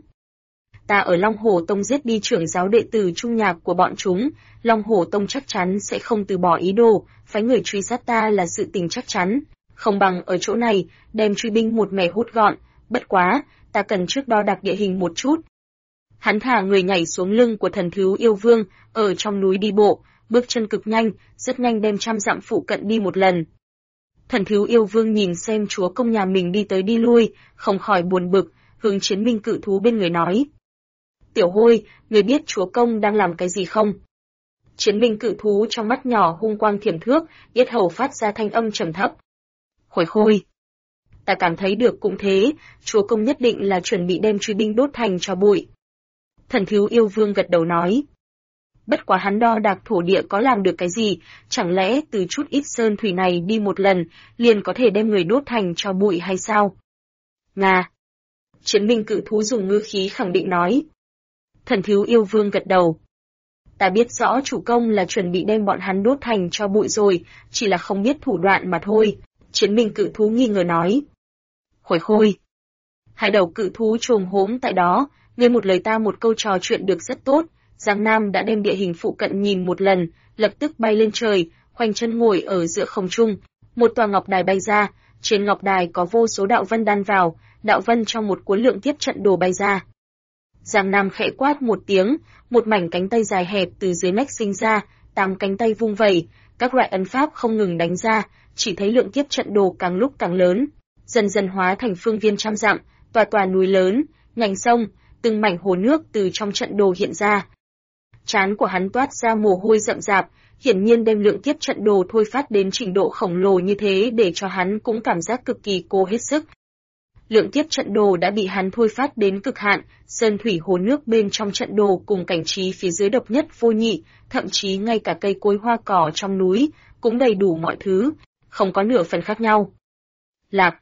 Ta ở Long Hổ Tông giết đi trưởng giáo đệ tử trung nhạc của bọn chúng, Long Hổ Tông chắc chắn sẽ không từ bỏ ý đồ, phái người truy sát ta là sự tình chắc chắn, không bằng ở chỗ này, đem truy binh một mẻ hút gọn, bất quá, ta cần trước đo đạc địa hình một chút. Hắn thả người nhảy xuống lưng của Thần Thiếu Yêu Vương, ở trong núi đi bộ, bước chân cực nhanh, rất nhanh đem 100 dặm phụ cận đi một lần. Thần Thiếu Yêu Vương nhìn xem chúa công nhà mình đi tới đi lui, không khỏi buồn bực, hướng Chiến Minh Cự Thú bên người nói: Tiểu Hôi, người biết chúa công đang làm cái gì không? Chiến Minh Cự Thú trong mắt nhỏ hung quang thiểm thước, yết hầu phát ra thanh âm trầm thấp. Khôi Khôi, ta cảm thấy được cũng thế, chúa công nhất định là chuẩn bị đem truy binh đốt thành tro bụi. Thần Thiếu Yêu Vương gật đầu nói: bất quá hắn đo đạc thổ địa có làm được cái gì, chẳng lẽ từ chút ít sơn thủy này đi một lần, liền có thể đem người đốt thành tro bụi hay sao? Nga. Chiến Minh Cự Thú dùng ngữ khí khẳng định nói. Thần Thiếu Yêu Vương gật đầu. Ta biết rõ chủ công là chuẩn bị đem bọn hắn đốt thành tro bụi rồi, chỉ là không biết thủ đoạn mà thôi. Chiến Minh Cự Thú nghi ngờ nói. Khôi Khôi. Hai đầu cự thú chồm hốm tại đó, ngươi một lời ta một câu trò chuyện được rất tốt. Giang Nam đã đem địa hình phụ cận nhìn một lần, lập tức bay lên trời, khoanh chân ngồi ở giữa không trung. Một tòa ngọc đài bay ra, trên ngọc đài có vô số đạo vân đan vào, đạo vân trong một cuốn lượng kiếp trận đồ bay ra. Giang Nam khẽ quát một tiếng, một mảnh cánh tay dài hẹp từ dưới nách sinh ra, 8 cánh tay vung vẩy, các loại ấn pháp không ngừng đánh ra, chỉ thấy lượng kiếp trận đồ càng lúc càng lớn, dần dần hóa thành phương viên 100 dặm, tòa tòa núi lớn, nhánh sông, từng mảnh hồ nước từ trong trận đồ hiện ra. Trán của hắn toát ra mồ hôi rậm rạp, hiển nhiên đem lượng kiếp trận đồ thôi phát đến trình độ khổng lồ như thế để cho hắn cũng cảm giác cực kỳ cố hết sức. Lượng kiếp trận đồ đã bị hắn thôi phát đến cực hạn, sơn thủy hồ nước bên trong trận đồ cùng cảnh trí phía dưới độc nhất vô nhị, thậm chí ngay cả cây cối hoa cỏ trong núi, cũng đầy đủ mọi thứ, không có nửa phần khác nhau. Lạc.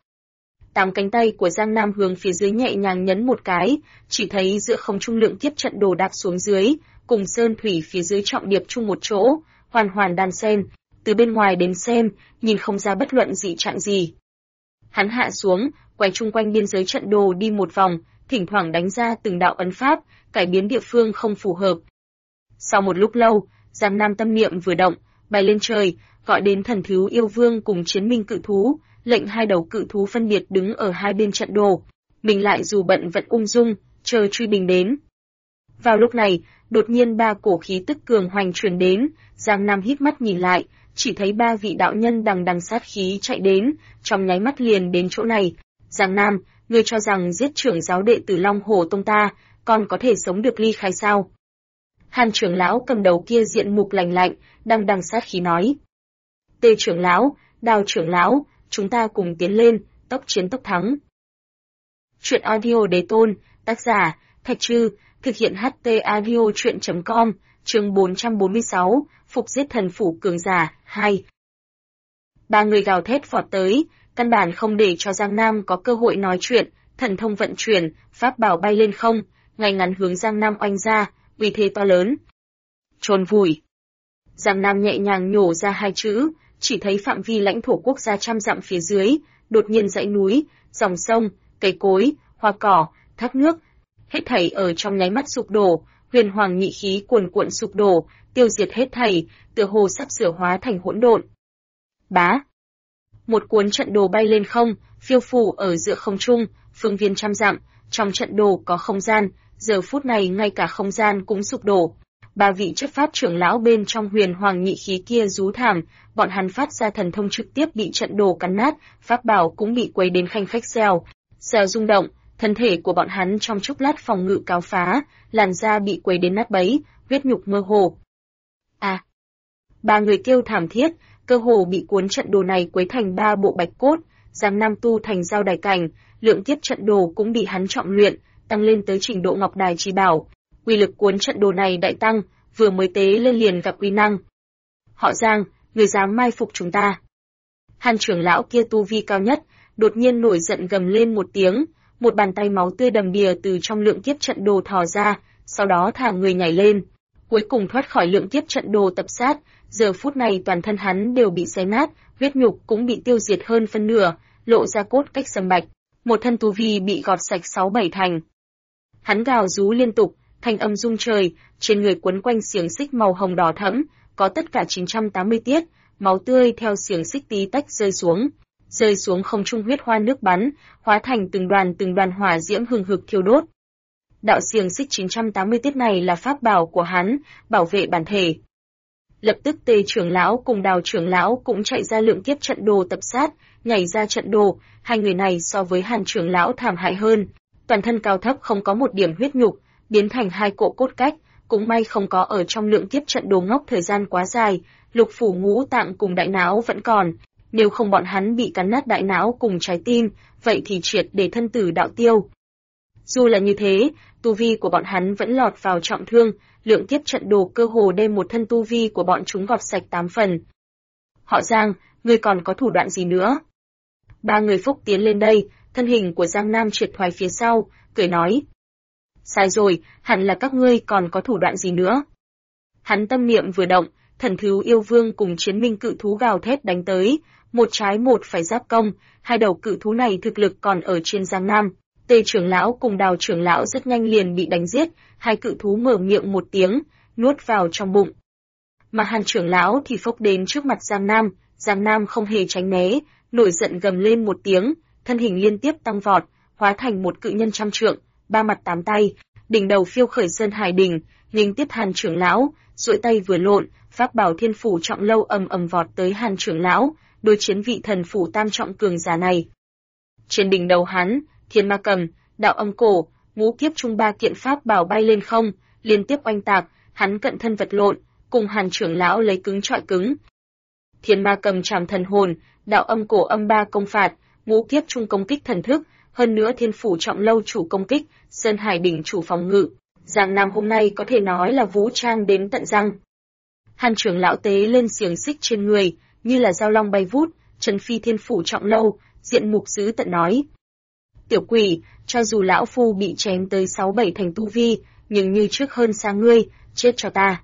8 cánh tay của Giang Nam hướng phía dưới nhẹ nhàng nhấn một cái, chỉ thấy giữa không trung lượng kiếp trận đồ đạp xuống dưới, cùng sơn thủy phía dưới trọng điệp chung một chỗ, hoàn hoàn đan xen, từ bên ngoài đến xem, nhìn không ra bất luận dị trạng gì. Hắn hạ xuống, quay chung quanh biên giới trận đồ đi một vòng, thỉnh thoảng đánh ra từng đạo ấn pháp, cải biến địa phương không phù hợp. Sau một lúc lâu, Giang Nam tâm niệm vừa động, bay lên trời, gọi đến Thần Thiếu Yêu Vương cùng Chiến Minh Cự Thú, lệnh hai đầu cự thú phân biệt đứng ở hai bên trận đồ. Mình lại dù bận vẫn ung dung, chờ truy binh đến. Vào lúc này, đột nhiên 3 cổ khí tức cường hoành truyền đến, Giang Nam híp mắt nhìn lại, chỉ thấy 3 vị đạo nhân đằng đằng sát khí chạy đến, trong nháy mắt liền đến chỗ này. Giang Nam, ngươi cho rằng giết trưởng giáo đệ tử Long Hổ Tông ta, còn có thể sống được ly khai sao? Hàn trưởng lão cầm đầu kia diện mục lạnh lạnh, đằng đằng sát khí nói. Tê trưởng lão, Đào trưởng lão, chúng ta cùng tiến lên, tốc chiến tốc thắng. Chuyện audio Đế Tôn, tác giả, Thạch Trư, thực hiện HT audio chuyện.com, chương 446, Phục giết thần phủ cường giả, 2. 3 người gào thét vọt tới, căn bản không để cho Giang Nam có cơ hội nói chuyện, thần thông vận chuyển, pháp bảo bay lên không, ngay ngắn hướng Giang Nam oanh ra, uy thế to lớn. Chôn vùi. Giang Nam nhẹ nhàng nhổ ra 2 chữ, chỉ thấy phạm vi lãnh thổ quốc gia 100 dặm phía dưới, đột nhiên dãy núi, dòng sông, cây cối, hoa cỏ, thác nước, hết thảy ở trong nháy mắt sụp đổ, huyền hoàng nhị khí cuồn cuộn sụp đổ, tiêu diệt hết thảy, tựa hồ sắp sửa hóa thành hỗn độn. Bá. Một cuốn trận đồ bay lên không, phiêu phù ở giữa không trung, phương viên 100 dặm, trong trận đồ có không gian, giờ phút này ngay cả không gian cũng sụp đổ. Ba vị chấp pháp trưởng lão bên trong Huyền Hoàng nhị khí kia rú thảm, bọn hắn phát ra thần thông trực tiếp bị trận đồ cắn nát, pháp bảo cũng bị quấy đến khanh khách xèo rung động, thân thể của bọn hắn trong chốc lát phòng ngự cáo phá, làn da bị quấy đến nát bấy, huyết nhục mơ hồ. Ba người kêu thảm thiết, cơ hồ bị cuốn trận đồ này quấy thành ba bộ bạch cốt. Giang Nam tu thành giao đài cảnh, lượng kiếp trận đồ cũng bị hắn trọng luyện, tăng lên tới trình độ ngọc đài chi bảo. Uy lực cuốn trận đồ này đại tăng, vừa mới tế lên liền gặp uy năng. Họ Giang, người dám mai phục chúng ta? Hàn trưởng lão kia tu vi cao nhất, đột nhiên nổi giận gầm lên một tiếng, một bàn tay máu tươi đầm đìa từ trong lượng kiếp trận đồ thò ra, sau đó thả người nhảy lên, cuối cùng thoát khỏi lượng kiếp trận đồ tập sát. Giờ phút này toàn thân hắn đều bị xé nát, huyết nhục cũng bị tiêu diệt hơn phân nửa, lộ ra cốt cách sầm bạch, một thân tu vi bị gọt sạch 6-7 thành. Hắn gào rú liên tục, thanh âm rung trời, trên người quấn quanh xiềng xích màu hồng đỏ thẫm, có tất cả 980 tiết, máu tươi theo xiềng xích tí tách rơi xuống không trung, huyết hoa nước bắn, hóa thành từng đoàn hỏa diễm hừng hực thiêu đốt. Đạo xiềng xích 980 tiết này là pháp bảo của hắn, bảo vệ bản thể. Lập tức Tề trưởng lão cùng Đào trưởng lão cũng chạy ra lượng kiếp trận đồ tập sát, nhảy ra trận đồ, hai người này so với Hàn trưởng lão thảm hại hơn, toàn thân cao thấp không có một điểm huyết nhục, biến thành hai cỗ cốt cách, cũng may không có ở trong lượng kiếp trận đồ ngốc thời gian quá dài, lục phủ ngũ tạng cùng đại não vẫn còn, nếu không bọn hắn bị cắn nát đại não cùng trái tim, vậy thì triệt để thân tử đạo tiêu. Dù là như thế, tu vi của bọn hắn vẫn lọt vào trọng thương, lượng kiếp trận đồ cơ hồ đem một thân tu vi của bọn chúng gọt sạch 8 phần. Họ Giang, ngươi còn có thủ đoạn gì nữa? Ba người Phúc tiến lên đây, thân hình của Giang Nam triệt thoái phía sau, cười nói. Sai rồi, hẳn là các ngươi còn có thủ đoạn gì nữa? Hắn tâm niệm vừa động, thần thú yêu vương cùng chiến minh cự thú gào thét đánh tới, một trái một phải giáp công, hai đầu cự thú này thực lực còn ở trên Giang Nam. Tề trưởng lão cùng Đào trưởng lão rất nhanh liền bị đánh giết, hai cự thú mở miệng một tiếng, nuốt vào trong bụng. Mà Hàn trưởng lão thì phốc đến trước mặt Giang Nam không hề tránh né, nổi giận gầm lên một tiếng, thân hình liên tiếp tăng vọt, hóa thành một cự nhân trăm trượng, ba mặt tám tay, đỉnh đầu phiêu khởi sơn hải đỉnh, nghênh tiếp Hàn trưởng lão, duỗi tay vừa lộn, pháp bảo thiên phủ trọng lâu ầm ầm vọt tới Hàn trưởng lão, đối chiến vị thần phủ tam trọng cường giả này. Trên đỉnh đầu hắn, Thiên Ma Cầm, Đạo Âm Cổ, Ngũ Kiếp Trung ba kiện pháp bảo bay lên không, liên tiếp oanh tạc, hắn cận thân vật lộn, cùng Hàn trưởng lão lấy cứng trọi cứng. Thiên Ma Cầm trảm thần hồn, Đạo Âm Cổ âm ba công phạt, Ngũ Kiếp Trung công kích thần thức, hơn nữa Thiên phủ trọng lâu chủ công kích, Sơn Hải đỉnh chủ phòng ngự. Giang Nam hôm nay có thể nói là vũ trang đến tận răng. Hàn trưởng lão tế lên xiềng xích trên người, như là dao long bay vút, trấn phi Thiên phủ trọng lâu, diện mục dữ tận nói. Tiểu quỷ, cho dù lão phu bị chém tới 6-7 thành tu vi, nhưng như trước hơn xa ngươi, chết cho ta.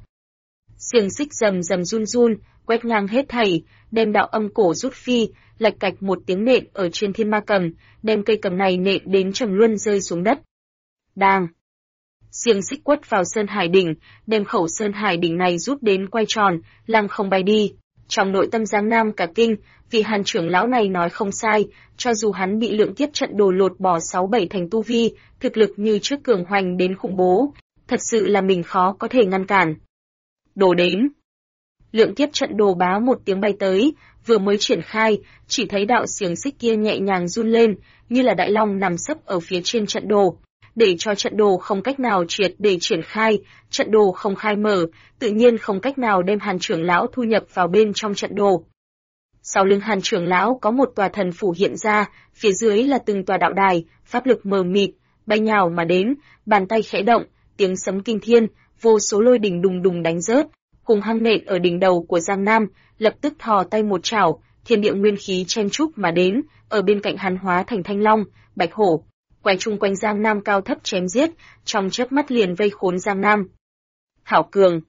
Xiềng xích rầm rầm run run, quét ngang hết thảy, đem Đạo Âm Cổ rút phi, lạch cạch một tiếng nện ở trên Thiên Ma Cầm, đem cây cầm này nện đến trầm luân rơi xuống đất. Đang. Xiềng xích quất vào Sơn Hải đỉnh, đem khẩu Sơn Hải đỉnh này rút đến quay tròn, lăng không bay đi. Trong nội tâm Giang Nam cả kinh, vì Hàn trưởng lão này nói không sai, cho dù hắn bị lượng kiếp trận đồ lột bỏ 6-7 thành tu vi, thực lực như trước cường hoành đến khủng bố, thật sự là mình khó có thể ngăn cản. Đồ đến. Lượng kiếp trận đồ bá một tiếng bay tới, vừa mới triển khai, chỉ thấy đạo xiềng xích kia nhẹ nhàng run lên, như là đại long nằm sấp ở phía trên trận đồ. Để cho trận đồ không cách nào triệt để triển khai, trận đồ không khai mở, tự nhiên không cách nào đem Hàn trưởng lão thu nhập vào bên trong trận đồ. Sau lưng Hàn trưởng lão có một tòa thần phủ hiện ra, phía dưới là từng tòa đạo đài, pháp lực mờ mịt, bay nhào mà đến, bàn tay khẽ động, tiếng sấm kinh thiên, vô số lôi đỉnh đùng đùng đánh rớt, hùng hăng nện ở đỉnh đầu của Giang Nam, lập tức thò tay một chảo, thiên địa nguyên khí chen chúc mà đến, ở bên cạnh hắn hóa thành thanh long, bạch hổ, quay chung quanh Giang Nam cao thấp chém giết, trong chớp mắt liền vây khốn Giang Nam. Hảo cường.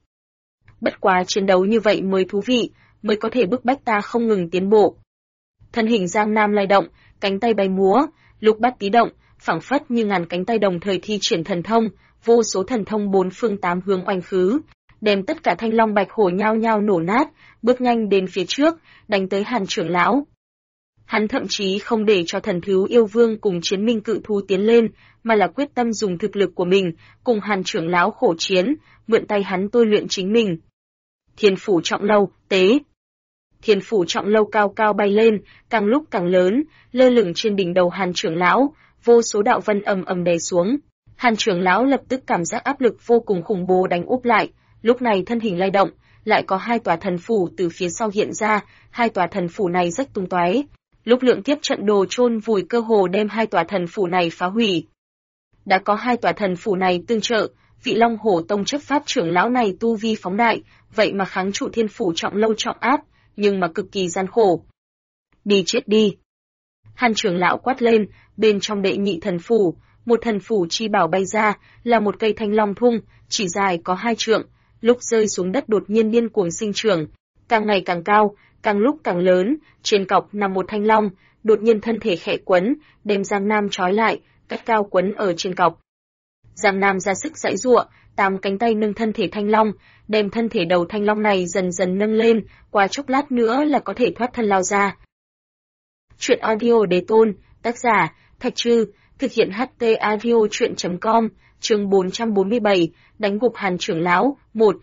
Bất quá chiến đấu như vậy mới thú vị, mới có thể bức bách ta không ngừng tiến bộ. Thân hình Giang Nam lay động, cánh tay bay múa, lục bát tí động, phảng phất như ngàn cánh tay đồng thời thi triển thần thông, vô số thần thông bốn phương tám hướng oanh khứ, đem tất cả thanh long bạch hổ nhao nhao nổ nát, bước nhanh đến phía trước, đánh tới Hàn trưởng lão. Hắn thậm chí không để cho Thần Thiếu Yêu Vương cùng Chiến Minh Cự Thú tiến lên, mà là quyết tâm dùng thực lực của mình, cùng Hàn trưởng lão khổ chiến, mượn tay hắn tôi luyện chính mình. Thiên phủ trọng lâu, tế. Thiên phủ trọng lâu cao cao bay lên, càng lúc càng lớn, lơ lửng trên đỉnh đầu Hàn trưởng lão, vô số đạo vân ầm ầm đè xuống. Hàn trưởng lão lập tức cảm giác áp lực vô cùng khủng bố đánh úp lại, lúc này thân hình lay động, lại có 2 tòa thần phủ từ phía sau hiện ra, 2 tòa thần phủ này rách tung tóe. Lúc lượng kiếp trận đồ chôn vùi cơ hồ đem 2 tòa thần phủ này phá hủy. Đã có 2 tòa thần phủ này tương trợ, vị Long Hổ Tông chấp pháp trưởng lão này tu vi phóng đại, vậy mà kháng trụ thiên phủ trọng lâu trọng áp, nhưng mà cực kỳ gian khổ. Đi chết đi! Hàn trưởng lão quát lên, bên trong đệ nhị thần phủ, một thần phủ chi bảo bay ra, là một cây thanh long thung, chỉ dài có 2 trượng, lúc rơi xuống đất đột nhiên điên cuồng sinh trưởng, càng ngày càng cao, càng lúc càng lớn, trên cọc nằm một thanh long, đột nhiên thân thể khẽ quấn, đem Giang Nam trói lại, cắt cao quấn ở trên cọc. Giang Nam ra sức giãy giụa, 8 cánh tay nâng thân thể thanh long, đem thân thể đầu thanh long này dần dần nâng lên, qua chốc lát nữa là có thể thoát thân lao ra. Truyện audio Đế Tôn, tác giả Thạch Trư, thực hiện HT audio truyện.com, chương 447, đánh gục Hàn trưởng lão, 1.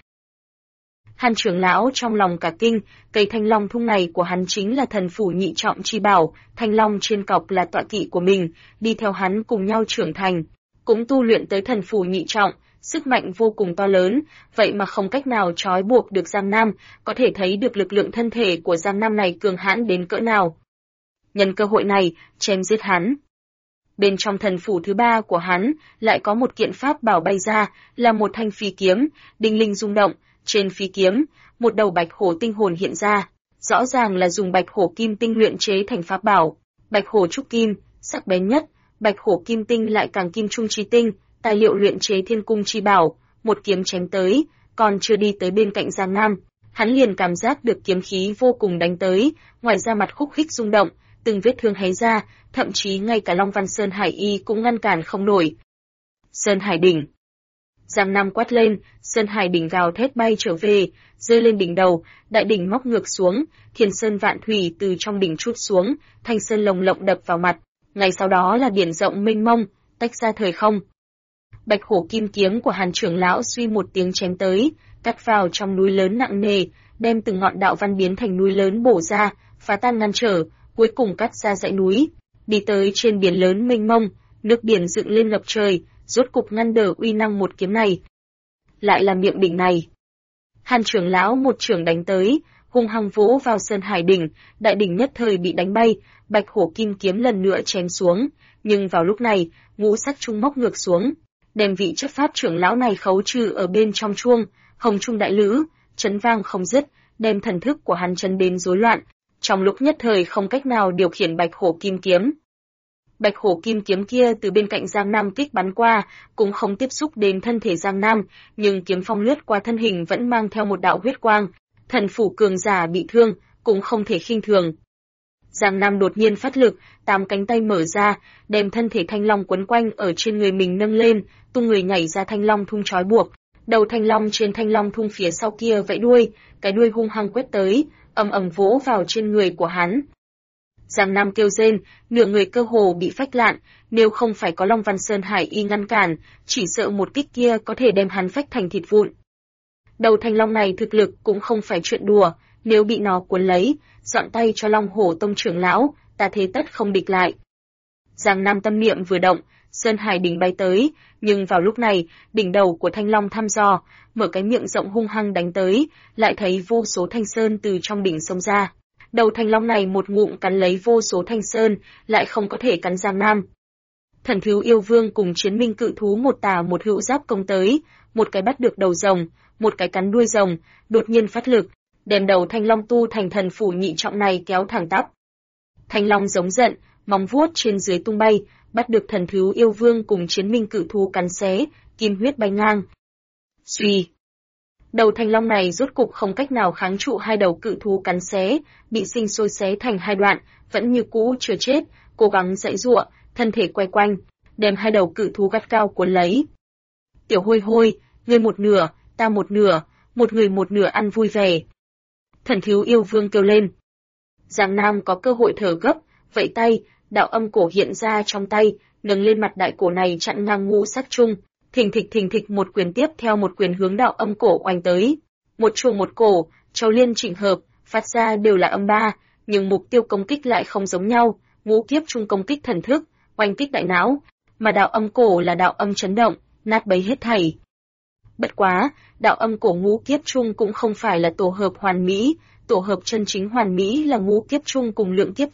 Hàn trưởng lão trong lòng cả kinh, cây thanh long thung này của hắn chính là thần phủ nhị trọng chi bảo, thanh long trên cọc là tọa kỵ của mình, đi theo hắn cùng nhau trưởng thành, cũng tu luyện tới thần phủ nhị trọng, sức mạnh vô cùng to lớn, vậy mà không cách nào trói buộc được Giang Nam, có thể thấy được lực lượng thân thể của Giang Nam này cường hãn đến cỡ nào. Nhân cơ hội này, chém giết hắn. Bên trong thần phủ thứ 3 của hắn, lại có một kiện pháp bảo bay ra, là một thanh phi kiếm, đinh linh rung động, trên phi kiếm, một đầu bạch hổ tinh hồn hiện ra, rõ ràng là dùng bạch hổ kim tinh luyện chế thành pháp bảo. Bạch hổ trúc kim, sắc bén nhất, bạch hổ kim tinh lại càng kim trung chi tinh, tài liệu luyện chế thiên cung chi bảo, một kiếm chém tới, còn chưa đi tới bên cạnh Giang Nam, hắn liền cảm giác được kiếm khí vô cùng đánh tới, ngoài ra mặt khúc khích rung động, từng vết thương hé ra, thậm chí ngay cả Long Văn Sơn Hải Y cũng ngăn cản không nổi. Sơn Hải đỉnh. Giang Nam quát lên, Sơn Hải đỉnh gào thét bay trở về, rơi lên đỉnh đầu, đại đỉnh móc ngược xuống, Thiên Sơn Vạn Thủy từ trong đỉnh trút xuống, thanh sơn lồng lộng đập vào mặt, ngay sau đó là biển rộng mênh mông, tách ra thời không. Bạch hổ kim kiếm của Hàn trưởng lão suy một tiếng chém tới, cắt vào trong núi lớn nặng nề, đem từng ngọn đạo văn biến thành núi lớn bổ ra, phá tan ngăn trở, cuối cùng cắt ra dãy núi, đi tới trên biển lớn mênh mông, nước biển dựng lên ngập trời, rốt cục ngăn đỡ uy năng một kiếm này. Lại là miệng đỉnh này. Hàn trưởng lão một trường đánh tới, hung hăng vỗ vào Sơn Hải đỉnh, đại đỉnh nhất thời bị đánh bay, bạch hổ kim kiếm lần nữa chém xuống, nhưng vào lúc này, ngũ sắc trung móc ngược xuống, đem vị chấp pháp trưởng lão này khấu trừ ở bên trong chuông, hồng trung đại lữ, chấn vang không dứt, đem thần thức của hắn chấn đến rối loạn, trong lúc nhất thời không cách nào điều khiển bạch hổ kim kiếm. Bạch hổ kim kiếm kia từ bên cạnh Giang Nam kích bắn qua, cũng không tiếp xúc đến thân thể Giang Nam, nhưng kiếm phong lướt qua thân hình vẫn mang theo một đạo huyết quang, thần phủ cường giả bị thương, cũng không thể khinh thường. Giang Nam đột nhiên phát lực, 8 cánh tay mở ra, đem thân thể thanh long quấn quanh ở trên người mình nâng lên, tung người nhảy ra thanh long thung trói buộc. Đầu thanh long trên thanh long thung phía sau kia vẫy đuôi, cái đuôi hung hăng quét tới, ầm ầm vỗ vào trên người của hắn. Giang Nam kêu rên, nửa người cơ hồ bị phách lạn, nếu không phải có Long Văn Sơn Hải Y ngăn cản, chỉ sợ một kích kia có thể đem hắn phách thành thịt vụn. Đầu thanh long này thực lực cũng không phải chuyện đùa, nếu bị nó cuốn lấy, dọn tay cho Long Hổ Tông trưởng lão, ta thế tất không địch lại. Giang Nam tâm niệm vừa động, Sơn Hải đỉnh bay tới, nhưng vào lúc này, đỉnh đầu của thanh long thăm dò, mở cái miệng rộng hung hăng đánh tới, lại thấy vô số thanh sơn từ trong đỉnh xông ra. Đầu thanh long này một ngụm cắn lấy vô số thanh sơn, lại không có thể cắn Giang Nam. Thần Thiếu Yêu Vương cùng Chiến Minh Cự Thú một tà một hữu giáp công tới, một cái bắt được đầu rồng, một cái cắn đuôi rồng, đột nhiên phát lực, đem đầu thanh long tu thành thần phủ nhị trọng này kéo thẳng tắp. Thanh long giống giận, móng vuốt trên dưới tung bay, bắt được Thần Thiếu Yêu Vương cùng Chiến Minh Cự Thú cắn xé, kim huyết bay ngang. Suy. Đầu thanh long này rốt cục không cách nào kháng trụ hai đầu cự thú cắn xé, bị sinh sôi xé thành hai đoạn, vẫn như cũ chưa chết, cố gắng giãy giụa, thân thể quay quanh, đem hai đầu cự thú gắt cao cuốn lấy. Tiểu Hôi Hôi, ngươi một nửa, ta một nửa, một người một nửa ăn vui vẻ. Thần Thiếu Yêu Vương kêu lên. Giang Nam có cơ hội thở gấp, vẫy tay, đạo âm cổ hiện ra trong tay, nâng lên mặt đại cổ này chặn ngang ngũ sắc chung, thình thịch một quyền tiếp theo một quyền hướng đạo âm cổ oanh tới. Một chuông một cổ, châu liên chỉnh hợp, phát ra đều là âm ba, nhưng mục tiêu công kích lại không giống nhau, ngũ kiếp chung công kích thần thức, oanh kích đại não, mà đạo âm cổ là đạo âm chấn động, nát bấy hết thảy. Bất quá, đạo âm cổ ngũ kiếp chung cũng không phải là tổ hợp hoàn mỹ, tổ hợp chân chính hoàn mỹ là ngũ kiếp chung cùng lượng kiếp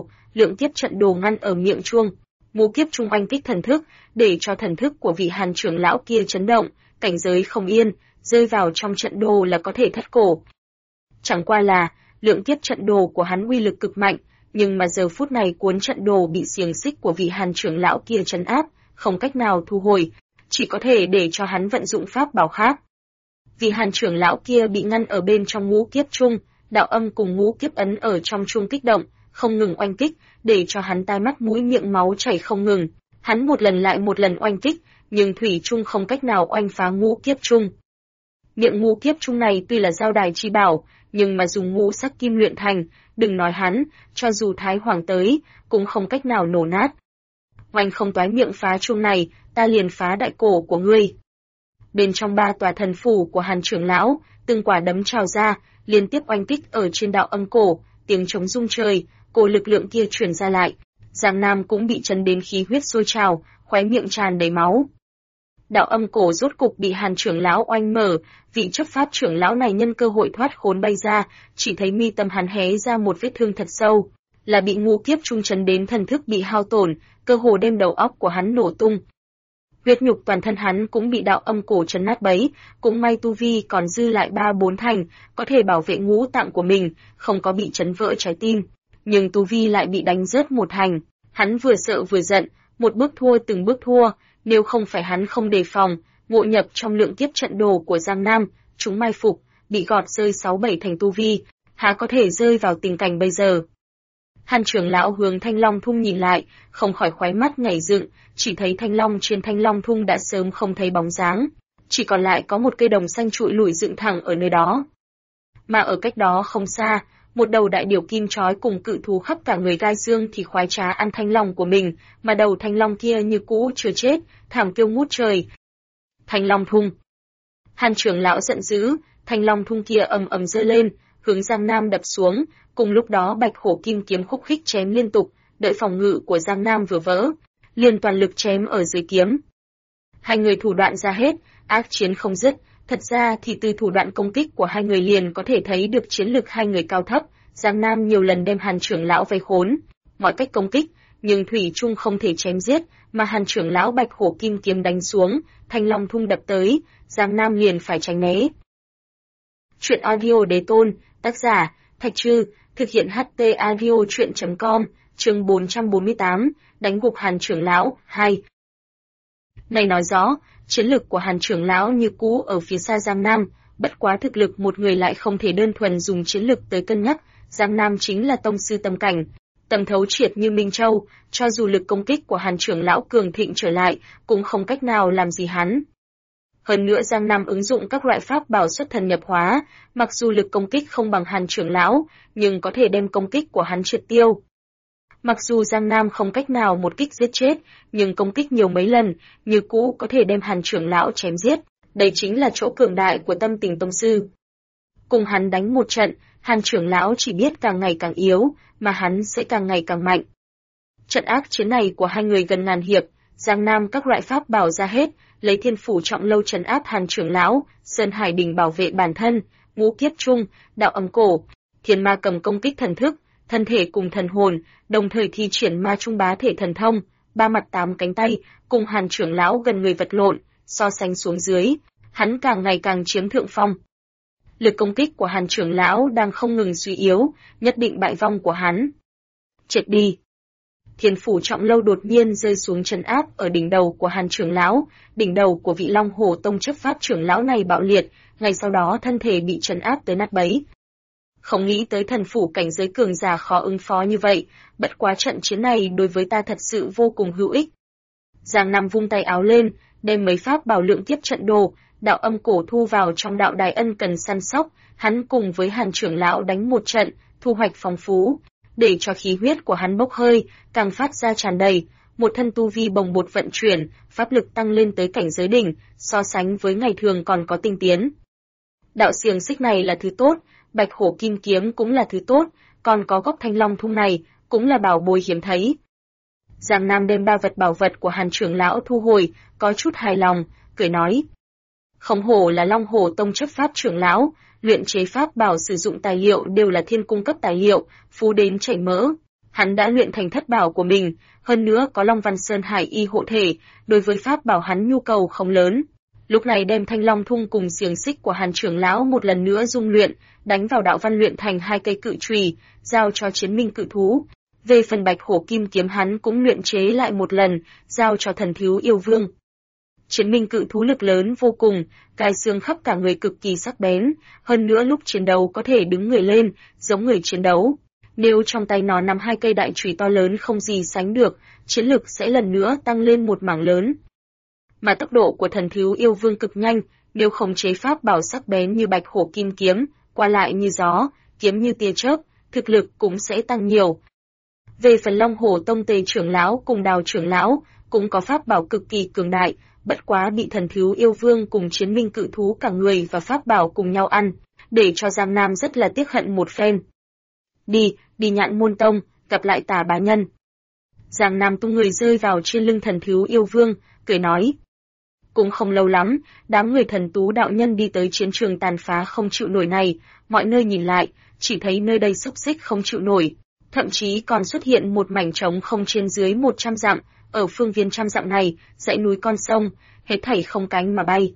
trận đồ ngăn ở miệng chuông. Ngũ kiếp chung oanh kích thần thức, để cho thần thức của vị Hàn trưởng lão kia chấn động, cảnh giới không yên, rơi vào trong trận đồ là có thể thất cổ. Chẳng qua là, lượng kiếp trận đồ của hắn uy lực cực mạnh, nhưng mà giờ phút này cuốn trận đồ bị xiềng xích của vị Hàn trưởng lão kia trấn áp, không cách nào thu hồi, chỉ có thể để cho hắn vận dụng pháp bảo khác. Vị Hàn trưởng lão kia bị ngăn ở bên trong ngũ kiếp chung, đạo âm cùng ngũ kiếp ấn ở trong chung kích động, không ngừng oanh kích, để cho hắn tai mắt mũi miệng máu chảy không ngừng. Hắn một lần lại một lần oanh kích, nhưng thủy chung không cách nào oanh phá ngũ kiếp chung. Miệng ngũ kiếp chung này tuy là giao đài chi bảo, nhưng mà dùng ngũ sắc kim luyện thành, đừng nói hắn, cho dù Thái Hoàng tới, cũng không cách nào nổ nát. Oanh không toái miệng phá chung này, ta liền phá đại cổ của ngươi. Bên trong 3 tòa thần phủ của Hàn trưởng lão, từng quả đấm trào ra, liên tiếp oanh kích ở trên đạo âm cổ, tiếng trống rung trời, cổ lực lượng kia truyền ra lại. Giang Nam cũng bị chấn đến khí huyết sôi trào, khóe miệng tràn đầy máu. Đạo âm cổ rốt cục bị Hàn trưởng lão oanh mở, vị chấp pháp trưởng lão này nhân cơ hội thoát khốn bay ra, chỉ thấy mi tâm hắn hé ra một vết thương thật sâu, là bị ngũ kiếp trung chấn đến thần thức bị hao tổn, cơ hồ đem đầu óc của hắn nổ tung. Huyết nhục toàn thân hắn cũng bị đạo âm cổ chấn nát bấy, cũng may tu vi còn dư lại 3-4 thành, có thể bảo vệ ngũ tạng của mình, không có bị chấn vỡ trái tim. Nhưng tu vi lại bị đánh rớt một thành, hắn vừa sợ vừa giận, một bước thua từng bước thua, nếu không phải hắn không đề phòng, ngộ nhập trong lượng kiếp trận đồ của Giang Nam, chúng mai phục, bị gọt rơi 6-7 thành tu vi, há có thể rơi vào tình cảnh bây giờ. Hàn trưởng lão hướng Thanh Long Thung nhìn lại, không khỏi khóe mắt nhảy dựng, chỉ thấy Thanh Long trên Thanh Long Thung đã sớm không thấy bóng dáng, chỉ còn lại có một cây đồng xanh trụi lủi dựng thẳng ở nơi đó. Mà ở cách đó không xa, một đầu đại điểu kim chói cùng cự thú khắp cả người gai xương thì khoái trá ăn thanh long của mình, mà đầu thanh long kia như cũ chưa chết, thảm kêu ngút trời. Thanh Long Thung. Hàn trưởng lão giận dữ, Thanh Long Thung kia ầm ầm giơ lên, hướng Giang Nam đập xuống, cùng lúc đó Bạch Hổ kim kiếm khúc khích chém liên tục, đợi phòng ngự của Giang Nam vừa vỡ, liền toàn lực chém ở dưới kiếm. Hai người thủ đoạn ra hết, ác chiến không dứt. Thật ra thì từ thủ đoạn công kích của hai người liền có thể thấy được chiến lực hai người cao thấp, Giang Nam nhiều lần đem Hàn trưởng lão vây khốn, mọi cách công kích, nhưng thủy chung không thể chém giết, mà Hàn trưởng lão Bạch Hổ kim kiếm đánh xuống, Thanh Long Thung đập tới, Giang Nam liền phải tránh né. Truyện audio đế tôn, tác giả Thạch Trư, thực hiện HT audio truyện.com, chương 448, đánh gục Hàn trưởng lão 2. Này nói rõ, chiến lực của Hàn trưởng lão như cũ ở phía xa Giang Nam, bất quá thực lực một người lại không thể đơn thuần dùng chiến lực tới cân nhắc, Giang Nam chính là tông sư tâm cảnh, tầm thấu triệt như Minh Châu, cho dù lực công kích của Hàn trưởng lão cường thịnh trở lại, cũng không cách nào làm gì hắn. Hơn nữa Giang Nam ứng dụng các loại pháp bảo xuất thần nhập hóa, mặc dù lực công kích không bằng Hàn trưởng lão, nhưng có thể đem công kích của hắn triệt tiêu. Mặc dù Giang Nam không cách nào một kích giết chết, nhưng công kích nhiều mấy lần, như cũ có thể đem Hàn trưởng lão chém giết. Đây chính là chỗ cường đại của tâm tình tông sư. Cùng hắn đánh một trận, Hàn trưởng lão chỉ biết càng ngày càng yếu, mà hắn sẽ càng ngày càng mạnh. Trận ác chiến này của hai người gần ngàn hiệp, Giang Nam các loại pháp bảo ra hết, lấy Thiên Phủ Trọng Lâu trấn áp Hàn trưởng lão, Sơn Hải Đỉnh bảo vệ bản thân, ngũ kiếp trung, đạo âm cổ, Thiên Ma cầm công kích thần thức, thân thể cùng thần hồn, đồng thời thi triển Ma Trung Bá Thể thần thông, 3 mặt 8 cánh tay, cùng Hàn trưởng lão gần người vật lộn, so sánh xuống dưới, hắn càng ngày càng chiếm thượng phong. Lực công kích của Hàn trưởng lão đang không ngừng suy yếu, nhất định bại vong của hắn. Triệt đi. Thiên Phủ Trọng Lâu đột nhiên rơi xuống trấn áp ở đỉnh đầu của Hàn trưởng lão, đỉnh đầu của vị Long Hổ Tông chấp pháp trưởng lão này bạo liệt, ngay sau đó thân thể bị trấn áp tới nát bấy. Không nghĩ tới thần phủ cảnh giới cường giả khó ứng phó như vậy, bất quá trận chiến này đối với ta thật sự vô cùng hữu ích. Giang Nam vung tay áo lên, đem mấy pháp bảo lượng kiếp trận đồ, đạo âm cổ thu vào trong đạo đài ân cần săn sóc, hắn cùng với Hàn trưởng lão đánh một trận, thu hoạch phong phú. để cho khí huyết của hắn bốc hơi, càng phát ra tràn đầy, một thân tu vi bồng bột vận chuyển, pháp lực tăng lên tới cảnh giới đỉnh, so sánh với ngày thường còn có tinh tiến. Đạo xiềng xích này là thứ tốt, Bạch Hổ Kim Kiếm cũng là thứ tốt, còn có gốc Thanh Long Thung này cũng là bảo bối hiếm thấy. Giang Nam đem ba vật bảo vật của Hàn trưởng lão thu hồi, có chút hài lòng, cười nói: "Không hổ là Long Hổ Tông chấp pháp trưởng lão, luyện chế pháp bảo sử dụng tài liệu đều là thiên cung cấp tài liệu, phú đến chảy mỡ. Hắn đã luyện thành thất bảo của mình, hơn nữa có Long Văn Sơn Hải y hộ thể, đối với pháp bảo hắn nhu cầu không lớn." Lúc này đem Thanh Long Thung cùng xiềng xích của Hàn trưởng lão một lần nữa dung luyện, đánh vào đạo văn luyện thành 2 cây cự chùy, giao cho Chiến Minh cự thú. Về phần Bạch Hổ Kim Kiếm hắn cũng luyện chế lại một lần, giao cho Thần Thiếu Yêu Vương. Chiến Minh cự thú lực lớn vô cùng, gai xương khắp cả người cực kỳ sắc bén, hơn nữa lúc chiến đấu có thể đứng người lên, giống người chiến đấu. Nếu trong tay nó nắm 2 cây đại chùy to lớn không gì sánh được, chiến lực sẽ lần nữa tăng lên một mảng lớn. Mà tốc độ của Thần Thiếu Yêu Vương cực nhanh, nếu khống chế pháp bảo sắc bén như Bạch Hổ Kim Kiếm, qua lại như gió, kiếm như tia chớp, thực lực cũng sẽ tăng nhiều. Về phần Long Hổ Tông Tề trưởng lão cùng Đào trưởng lão, cũng có pháp bảo cực kỳ cường đại, bất quá bị Thần Thiếu Yêu Vương cùng Chiến Minh cự thú cả người và pháp bảo cùng nhau ăn, để cho Giang Nam rất là tiếc hận một phen. Đi Nhạn Môn Tông, gặp lại Tả bá nhân. Giang Nam tung người rơi vào trên lưng Thần Thiếu Yêu Vương, cười nói. Cũng không lâu lắm, đám người Thần Tú đạo nhân đi tới chiến trường tàn phá không chịu nổi này, mọi nơi nhìn lại, chỉ thấy nơi đây xúc xích không chịu nổi, thậm chí còn xuất hiện một mảnh trống không trên dưới 100 dặm, ở phương viên trăm dặm này, dãy núi con sông, hết thảy không cánh mà bay.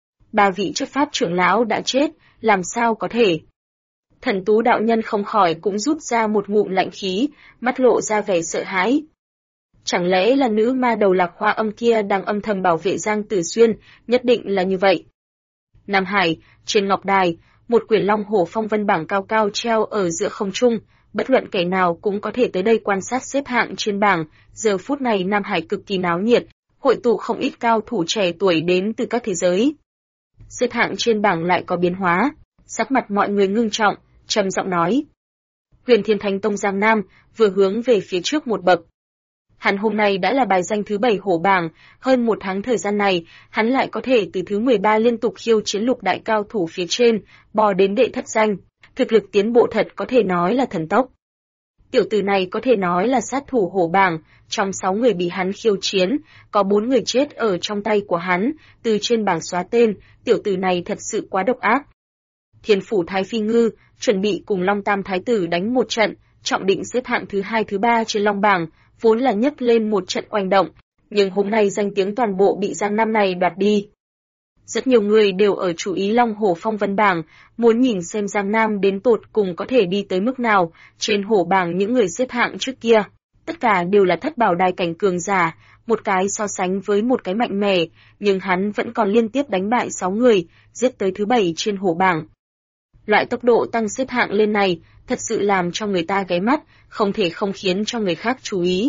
3 vị chấp pháp trưởng lão đã chết, làm sao có thể? Thần Tú đạo nhân không khỏi cũng rút ra một ngụm lạnh khí, mắt lộ ra vẻ sợ hãi. Chẳng lẽ là nữ ma đầu Lạc Hoa Âm kia đang âm thầm bảo vệ Giang Tử Xuyên, nhất định là như vậy. Nam Hải, trên ngọc đài, một quyển Long Hổ Phong Vân bảng cao cao treo ở giữa không trung, bất luận kẻ nào cũng có thể tới đây quan sát xếp hạng trên bảng. Giờ phút này Nam Hải cực kỳ náo nhiệt, hội tụ không ít cao thủ trẻ tuổi đến từ các thế giới. Xếp hạng trên bảng lại có biến hóa, sắc mặt mọi người ngưng trọng, trầm giọng nói. Huyền Thiên Thánh Tông Giang Nam vừa hướng về phía trước một bậc. Hắn hôm nay đã là bài danh thứ 7 hổ bảng, hơn 1 tháng thời gian này, hắn lại có thể từ thứ 13 liên tục khiêu chiến lục đại cao thủ phía trên, bò đến đệ thất danh. Thực lực tiến bộ thật có thể nói là thần tốc. Tiểu tử này có thể nói là sát thủ hổ bảng, trong 6 người bị hắn khiêu chiến, có 4 người chết ở trong tay của hắn, từ trên bảng xóa tên, tiểu tử này thật sự quá độc ác. Thiên Phủ Thái Phi Ngư chuẩn bị cùng Long Tam Thái Tử đánh một trận, trọng định xếp hạng thứ 2 thứ 3 trên Long bảng, vốn là nhấc lên một trận oanh động, nhưng hôm nay danh tiếng toàn bộ bị Giang Nam này đoạt đi. Rất nhiều người đều ở chú ý Long Hổ Phong Vân bảng, muốn nhìn xem Giang Nam đến tột cùng có thể đi tới mức nào, trên hổ bảng những người xếp hạng trước kia. Tất cả đều là thất bảo đài cảnh cường giả, một cái so sánh với một cái mạnh mẽ, nhưng hắn vẫn còn liên tiếp đánh bại 6 người, giết tới thứ 7 trên hổ bảng. Loại tốc độ tăng xếp hạng lên này, thật sự làm cho người ta ghé mắt, không thể không khiến cho người khác chú ý.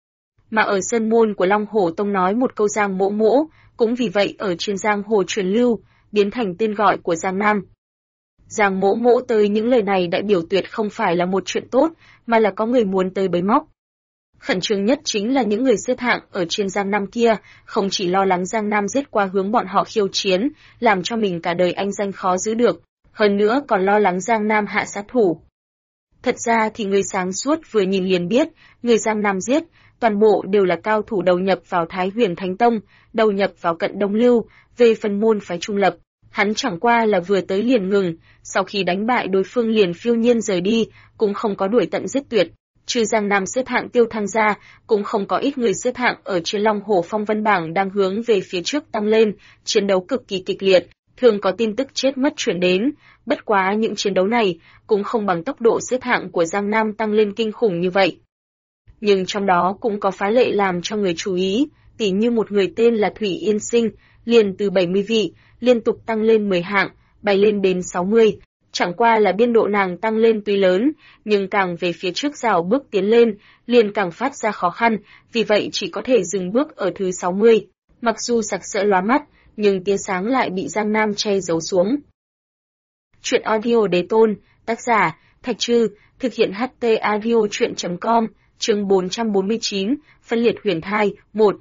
Mà ở sơn môn của Long Hổ Tông nói một câu Giang Mỗ Mỗ, cũng vì vậy ở trên giang hồ truyền lưu, biến thành tên gọi của Giang Nam. Giang Mỗ Mỗ tới những lời này đại biểu tuyệt không phải là một chuyện tốt, mà là có người muốn tới bới móc. Khẩn trương nhất chính là những người xếp hạng ở trên Giang Nam kia, không chỉ lo lắng Giang Nam giết qua hướng bọn họ khiêu chiến, làm cho mình cả đời anh danh khó giữ được, hơn nữa còn lo lắng Giang Nam hạ sát thủ. Thật ra thì người sáng suốt vừa nhìn liền biết, người Giang Nam giết, toàn bộ đều là cao thủ đầu nhập vào Thái Huyền Thánh Tông, đầu nhập vào Cận Đông Lưu, về phần môn phái trung lập. Hắn chẳng qua là vừa tới liền ngừng, sau khi đánh bại đối phương liền phiêu nhiên rời đi, cũng không có đuổi tận giết tuyệt. Trừ Giang Nam xếp hạng tiêu thăng ra, cũng không có ít người xếp hạng ở trên Long Hổ Phong Vân bảng đang hướng về phía trước tăng lên, chiến đấu cực kỳ kịch liệt, thường có tin tức chết mất chuyển đến, bất quá những chiến đấu này cũng không bằng tốc độ xếp hạng của Giang Nam tăng lên kinh khủng như vậy. Nhưng trong đó cũng có phá lệ làm cho người chú ý, tỉ như một người tên là Thủy Yên Sinh, liền từ 70 vị, liên tục tăng lên 10 hạng, bay lên đến 60. Chẳng qua là biên độ nàng tăng lên tuy lớn, nhưng càng về phía trước rào bước tiến lên, liền càng phát ra khó khăn, vì vậy chỉ có thể dừng bước ở thứ 60. Mặc dù sặc sỡ lóa mắt, nhưng tia sáng lại bị Giang Nam che giấu xuống. Chuyện audio Đế Tôn, tác giả, Thạch Trư, thực hiện HT Audio truyện.com, chương 449, phân liệt huyền thai, 1.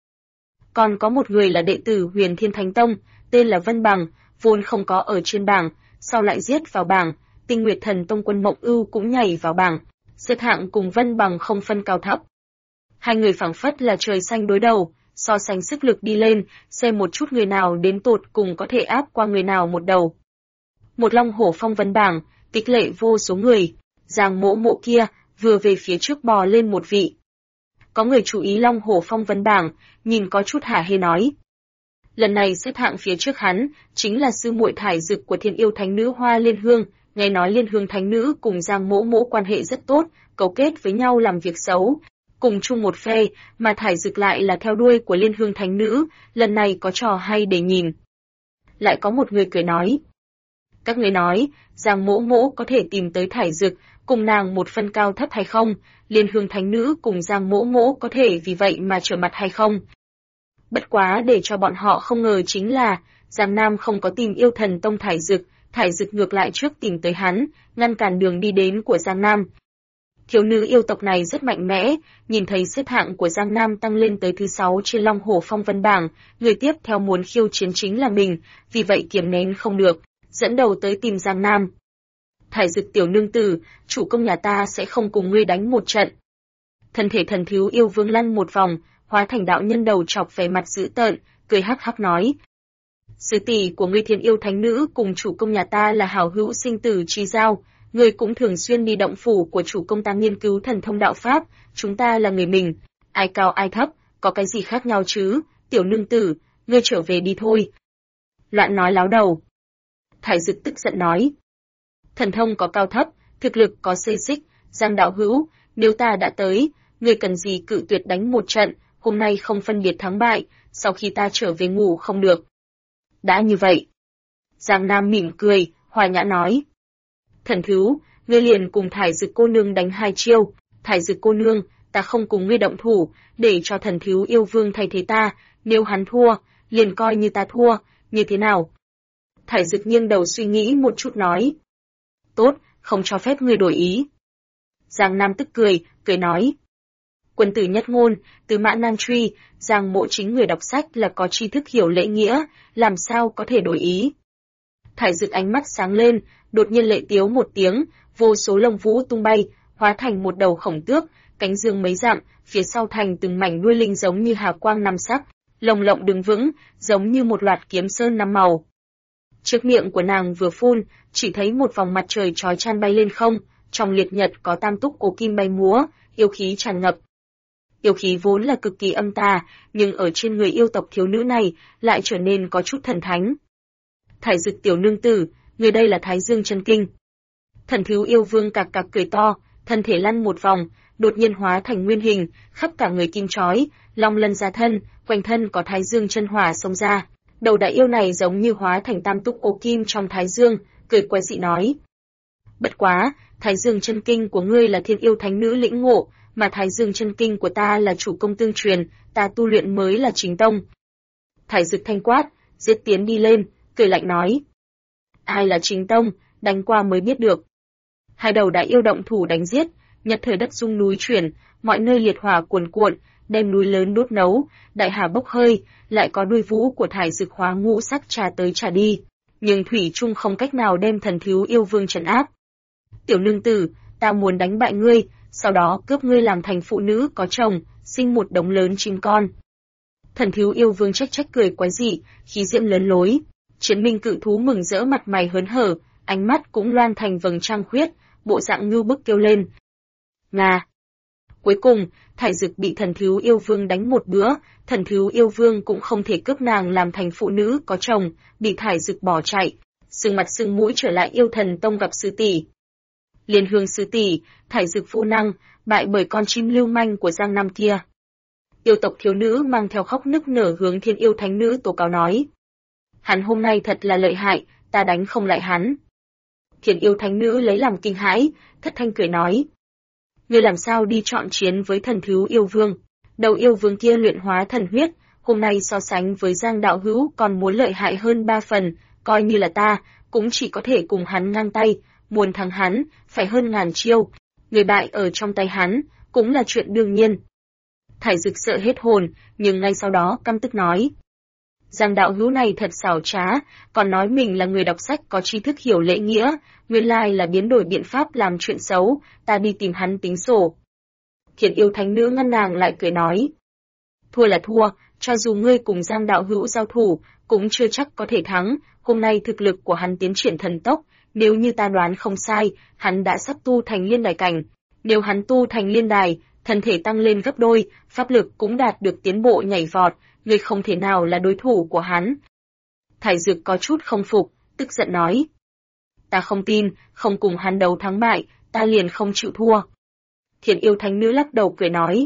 Còn có một người là đệ tử Huyền Thiên Thánh Tông, tên là Vân Bằng, vốn không có ở trên bảng, sau lại giết vào bảng, Tinh Nguyệt Thần Tông Quân Mộng Ưu cũng nhảy vào bảng, xếp hạng cùng Vân Bằng không phân cao thấp. Hai người phảng phất là trời xanh đối đầu, so sánh sức lực đi lên, xem một chút người nào đến tột cùng có thể áp qua người nào một đầu. Một long hổ phong vân bảng, kích lệ vô số người, Giang Mỗ Mộ kia vừa về phía trước bò lên một vị. Có người chú ý long hổ phong vân bảng, nhìn có chút hả hê nói. Lần này xếp hạng phía trước hắn, chính là sư muội thải dực của Thiên Yêu Thánh Nữ Hoa Liên Hương, nghe nói Liên Hương Thánh Nữ cùng Giang Mỗ Mỗ quan hệ rất tốt, cấu kết với nhau làm việc xấu, cùng chung một phe, mà thải dực lại là theo đuôi của Liên Hương Thánh Nữ, lần này có trò hay để nhìn. Lại có một người cười nói. Các người nói, Giang Mỗ Mỗ có thể tìm tới thải dực, cùng nàng một phân cao thấp hay không, Liên Hương Thánh Nữ cùng Giang Mỗ Mỗ có thể vì vậy mà trở mặt hay không. Bất quá để cho bọn họ không ngờ chính là, Giang Nam không có tìm Yêu Thần Tông thải dực ngược lại trước tìm tới hắn, ngăn cản đường đi đến của Giang Nam. Thiếu nữ yêu tộc này rất mạnh mẽ, nhìn thấy xếp hạng của Giang Nam tăng lên tới thứ 6 trên Long Hổ Phong Vân bảng, người tiếp theo muốn khiêu chiến chính là mình, vì vậy kiềm nén không được, dẫn đầu tới tìm Giang Nam. Thải dực tiểu nương tử, chủ công nhà ta sẽ không cùng ngươi đánh một trận. Thân thể thần thiếu yêu vương lăn một vòng, hóa thành đạo nhân đầu chọc về mặt dữ tợn, cười hắc hắc nói. Sư tỷ của ngươi Thiên Yêu Thánh Nữ cùng chủ công nhà ta là hảo hữu sinh tử chi giao, ngươi cũng thường xuyên đi động phủ của chủ công ta nghiên cứu thần thông đạo pháp, chúng ta là người mình, ai cao ai thấp, có cái gì khác nhau chứ, tiểu nương tử, ngươi trở về đi thôi. Loạn nói láo đầu. Thải dực tức giận nói. Thần thông có cao thấp, thực lực có xê xích, Giang đạo hữu, nếu ta đã tới, ngươi cần gì cự tuyệt đánh một trận, hôm nay không phân biệt thắng bại, sau khi ta trở về ngủ không được. Đã như vậy. Giang Nam mỉm cười, hòa nhã nói. Thần thiếu, ngươi liền cùng thải dực cô nương đánh 2 chiêu, thải dực cô nương, ta không cùng ngươi động thủ, để cho thần thiếu yêu vương thay thế ta, nếu hắn thua, liền coi như ta thua, như thế nào? Thải dực nghiêng đầu suy nghĩ một chút nói. Tốt, không cho phép ngươi đổi ý. Giang Nam tức cười nói. Quân tử nhất ngôn, tứ mã nan truy, Giang Mỗ chính người đọc sách là có tri thức hiểu lễ nghĩa, làm sao có thể đổi ý. Thải dực ánh mắt sáng lên, đột nhiên lệ tiếu một tiếng, vô số lông vũ tung bay, hóa thành một đầu khổng tước, cánh dương mấy dặm, phía sau thành từng mảnh đuôi linh giống như hà quang 5 sắc, lồng lộng đứng vững, giống như một loạt kiếm sơn 5 màu. Trước miệng của nàng vừa phun, chỉ thấy một vòng mặt trời chói chang bay lên không, trong liệt nhật có tam túc cổ kim bay múa, yêu khí tràn ngập. Yêu khí vốn là cực kỳ âm tà, nhưng ở trên người yêu tộc thiếu nữ này lại trở nên có chút thần thánh. Thải dực tiểu nương tử, người đây là Thái Dương chân kinh. Thần thiếu yêu vương cạc cạc cười to, thân thể lăn một vòng, đột nhiên hóa thành nguyên hình, khắp cả người kim chói, long lân ra thân, quanh thân có Thái Dương chân hỏa xông ra. Đầu đại yêu này giống như hóa thành tam túc ô kim trong Thái Dương, cười quái dị nói. Bất quá, Thái Dương chân kinh của ngươi là Thiên Yêu Thánh Nữ lĩnh ngộ, mà Thái Dương chân kinh của ta là chủ công tương truyền, ta tu luyện mới là chính tông. Thải dực thanh quát, giết tiến đi lên, cười lạnh nói. Ai là chính tông, đánh qua mới biết được. Hai đầu đại yêu động thủ đánh giết, nhật thời đất rung núi chuyển, mọi nơi liệt hỏa cuồn cuộn, đem núi lớn đốt nấu, đại hà bốc hơi, lại có đuôi vũ của thải dực hóa ngũ sắc trà tới trà đi, nhưng thủy chung không cách nào đem thần thiếu yêu vương trấn áp. Tiểu nương tử, ta muốn đánh bại ngươi, sau đó cướp ngươi làm thành phụ nữ có chồng, sinh một đống lớn chim con. Thần thiếu yêu vương trách cười quái dị, khí diễm lớn lối, chiến minh cự thú mừng rỡ mặt mày hớn hở, ánh mắt cũng loan thành vầng trăng khuyết, bộ dạng ngưu bức kêu lên. Ngà! Cuối cùng, thải dực bị thần thiếu yêu vương đánh một bữa, thần thiếu yêu vương cũng không thể cướp nàng làm thành phụ nữ có chồng, bị thải dực bỏ chạy, sưng mặt sưng mũi trở lại Yêu Thần Tông gặp sư tỷ. Liên Hương sư tỷ, thải dực phụ năng, bại bởi con chim lưu manh của Giang Nam kia. Yêu tộc thiếu nữ mang theo khóc nức nở hướng Thiên Yêu Thánh Nữ tố cáo nói. Hắn hôm nay thật là lợi hại, ta đánh không lại hắn. Thiên Yêu Thánh Nữ lấy làm kinh hãi, thất thanh cười nói. Ngươi làm sao đi chọn chiến với thần thiếu yêu vương? Đầu yêu vương kia luyện hóa thần huyết, hôm nay so sánh với Giang đạo hữu còn muốn lợi hại hơn 3 phần, coi như là ta, cũng chỉ có thể cùng hắn ngang tay, muốn thắng hắn, phải hơn ngàn chiêu. Người bại ở trong tay hắn, cũng là chuyện đương nhiên. Thải Dực sợ hết hồn, nhưng ngay sau đó căm tức nói. Giang đạo hữu này thật xảo trá, còn nói mình là người đọc sách có tri thức hiểu lễ nghĩa, nguyên lai là biến đổi biện pháp làm chuyện xấu, ta đi tìm hắn tính sổ. Thiện yêu thánh nữ ngăn nàng lại cười nói. Thua là thua, cho dù ngươi cùng Giang đạo hữu giao thủ, cũng chưa chắc có thể thắng, hôm nay thực lực của hắn tiến triển thần tốc, nếu như ta đoán không sai, hắn đã sắp tu thành liên đài cảnh. Nếu hắn tu thành liên đài, thân thể tăng lên gấp đôi, pháp lực cũng đạt được tiến bộ nhảy vọt, ngươi không thể nào là đối thủ của hắn. Thải Dực có chút không phục, tức giận nói. Ta không tin, không cùng hắn đấu thắng bại, ta liền không chịu thua. Thiện yêu thánh nữ lắc đầu cười nói.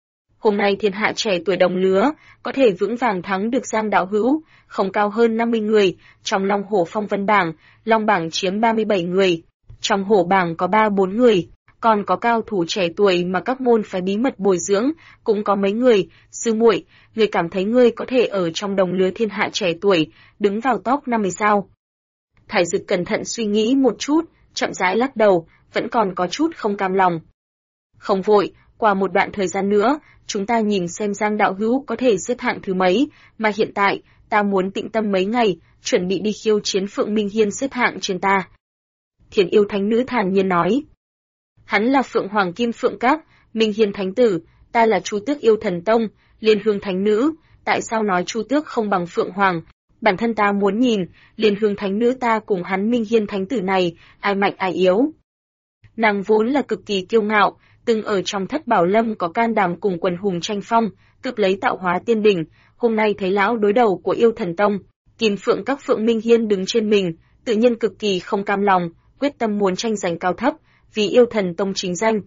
Hôm nay thiên hạ trẻ tuổi đồng lứa, có thể vững vàng thắng được Giang đạo hữu, không cao hơn 50 người, trong Long Hổ Phong Vân bảng, Long bảng chiếm 37 người, trong Hổ bảng có 3-4 người, còn có cao thủ trẻ tuổi mà các môn phái bí mật bồi dưỡng, cũng có mấy người. Sư muội, ngươi cảm thấy ngươi có thể ở trong đồng lứa thiên hạ trẻ tuổi, đứng vào top 50 sao? Thải Dực cẩn thận suy nghĩ một chút, chậm rãi lắc đầu, vẫn còn có chút không cam lòng. Không vội, qua một đoạn thời gian nữa, chúng ta nhìn xem Giang đạo hữu có thể xếp hạng thứ mấy, mà hiện tại, ta muốn tĩnh tâm mấy ngày, chuẩn bị đi khiêu chiến Phượng Minh Hiên xếp hạng trên ta. Thiền yêu thánh nữ thản nhiên nói. Hắn là Phượng Hoàng Kim Phượng Các, Minh Hiên Thánh Tử, ta là Chu Tước Yêu Thần Tông, Liên Hương Thánh Nữ, tại sao nói Chu Tước không bằng Phượng Hoàng? Bản thân ta muốn nhìn, Liên Hương Thánh Nữ ta cùng hắn Minh Hiên Thánh Tử này, ai mạnh ai yếu. Nàng vốn là cực kỳ kiêu ngạo, từng ở trong Thất Bảo Lâm có can đảm cùng quần hùng tranh phong, cướp lấy tạo hóa tiên đỉnh, hôm nay thấy lão đối đầu của Yêu Thần Tông, Kim Phượng Các Phượng Minh Hiên đứng trên mình, tự nhiên cực kỳ không cam lòng, quyết tâm muốn tranh giành cao thấp, vì Yêu Thần Tông chính danh.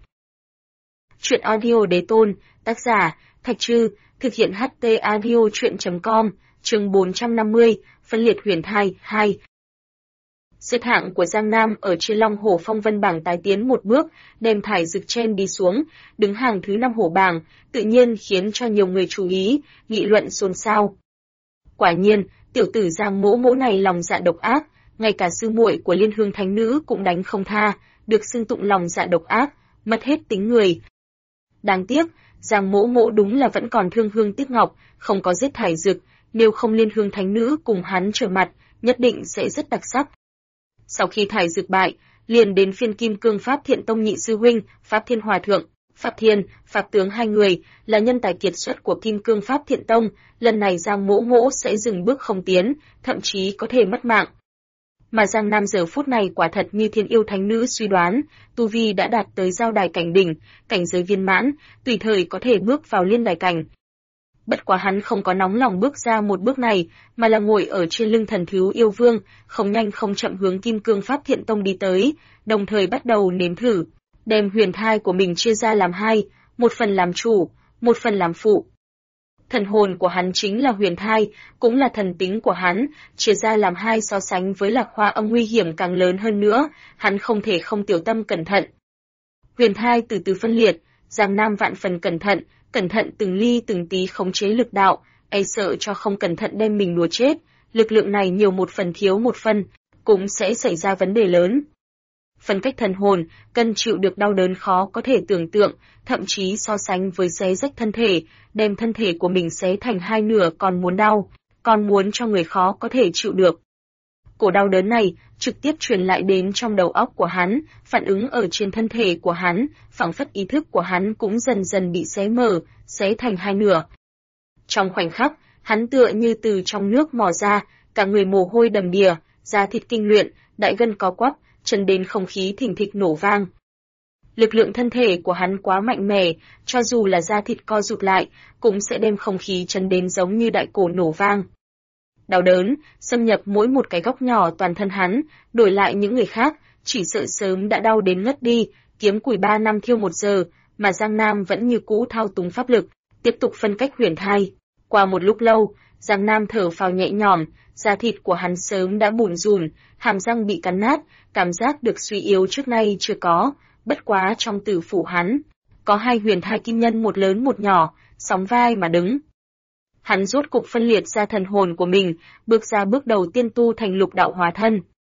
Truyện audio đế tôn, tác giả, Thạch Trư, thực hiện HT audio truyện.com, chương 450, phân liệt huyền thai, 2. Xếp hạng của Giang Nam ở trên Long Hổ Phong Vân bảng tái tiến một bước, đem Thải Dực chen đi xuống, đứng hàng thứ 5 hổ bảng, tự nhiên khiến cho nhiều người chú ý, nghị luận xôn xao. Quả nhiên, tiểu tử Giang Mỗ Mỗ này lòng dạ độc ác, ngay cả sư muội của Liên Hương Thánh Nữ cũng đánh không tha, được xưng tụng lòng dạ độc ác, mất hết tính người. Đáng tiếc, Giang Mỗ Mỗ đúng là vẫn còn thương hương tiếc ngọc, không có giết Thải Dực, nếu không Liên Hương Thánh Nữ cùng hắn trở mặt, nhất định sẽ rất đặc sắc. Sau khi Thải Dực bại, liền đến phiên Kim Cương Pháp Thiện Tông nhị sư huynh, Pháp Thiên Hòa Thượng, Pháp Thiên, Pháp Tướng hai người, là nhân tài kiệt xuất của Kim Cương Pháp Thiện Tông, lần này Giang Mỗ Mỗ sẽ dừng bước không tiến, thậm chí có thể mất mạng. Mà Giang Nam giờ phút này quả thật như Thiên Yêu Thánh Nữ suy đoán, tu vi đã đạt tới giao đài cảnh đỉnh, cảnh giới viên mãn, tùy thời có thể bước vào liên đài cảnh. Bất quá hắn không có nóng lòng bước ra một bước này, mà là ngồi ở trên lưng Thần Thú Yêu Vương, không nhanh không chậm hướng Kim Cương Pháp Thiện Tông đi tới, đồng thời bắt đầu nếm thử, đem huyền thai của mình chia ra làm hai, một phần làm chủ, một phần làm phụ. Thần hồn của hắn chính là huyền thai, cũng là thần tính của hắn, chia ra làm hai so sánh với Lạc Hoa Âm nguy hiểm càng lớn hơn nữa, hắn không thể không tiểu tâm cẩn thận. Huyền thai từ từ phân liệt, Giang Nam vạn phần cẩn thận từng ly từng tí khống chế lực đạo, e sợ cho không cẩn thận đem mình đùa chết, lực lượng này nhiều một phần thiếu một phần, cũng sẽ xảy ra vấn đề lớn. Phân cách thần hồn, cần chịu được đau đớn khó có thể tưởng tượng, thậm chí so sánh với xé rách thân thể, đem thân thể của mình xé thành hai nửa còn muốn đau, còn muốn cho người khó có thể chịu được. Cổ đau đớn này trực tiếp truyền lại đến trong đầu óc của hắn, phản ứng ở trên thân thể của hắn, phảng phất ý thức của hắn cũng dần dần bị xé mở, xé thành hai nửa. Trong khoảnh khắc, hắn tựa như từ trong nước mò ra, cả người mồ hôi đầm đìa, da thịt kinh luyện, đại gân có quắp, chân đến không khí thình thịch nổ vang. Lực lượng thân thể của hắn quá mạnh mẽ, cho dù là da thịt co rụt lại, cũng sẽ đem không khí chấn đến giống như đại cổ nổ vang. Đau đớn, xâm nhập mỗi một cái góc nhỏ toàn thân hắn, đổi lại những người khác, chỉ sợ sớm đã đau đến ngất đi, kiếm củi 3 năm thiêu 1 giờ, mà Giang Nam vẫn như cũ thao túng pháp lực, tiếp tục phân cách huyền thai. Qua một lúc lâu, Giang Nam thở phào nhẹ nhõm, da thịt của hắn sớm đã bủn rủn, hàm răng bị cắn nát, cảm giác được suy yếu trước nay chưa có, bất quá trong tử phủ hắn, có hai huyền thai kim nhân một lớn một nhỏ, sóng vai mà đứng. Hắn rốt cục phân liệt ra thần hồn của mình, bước ra bước đầu tiên tu thành lục đạo hóa thân.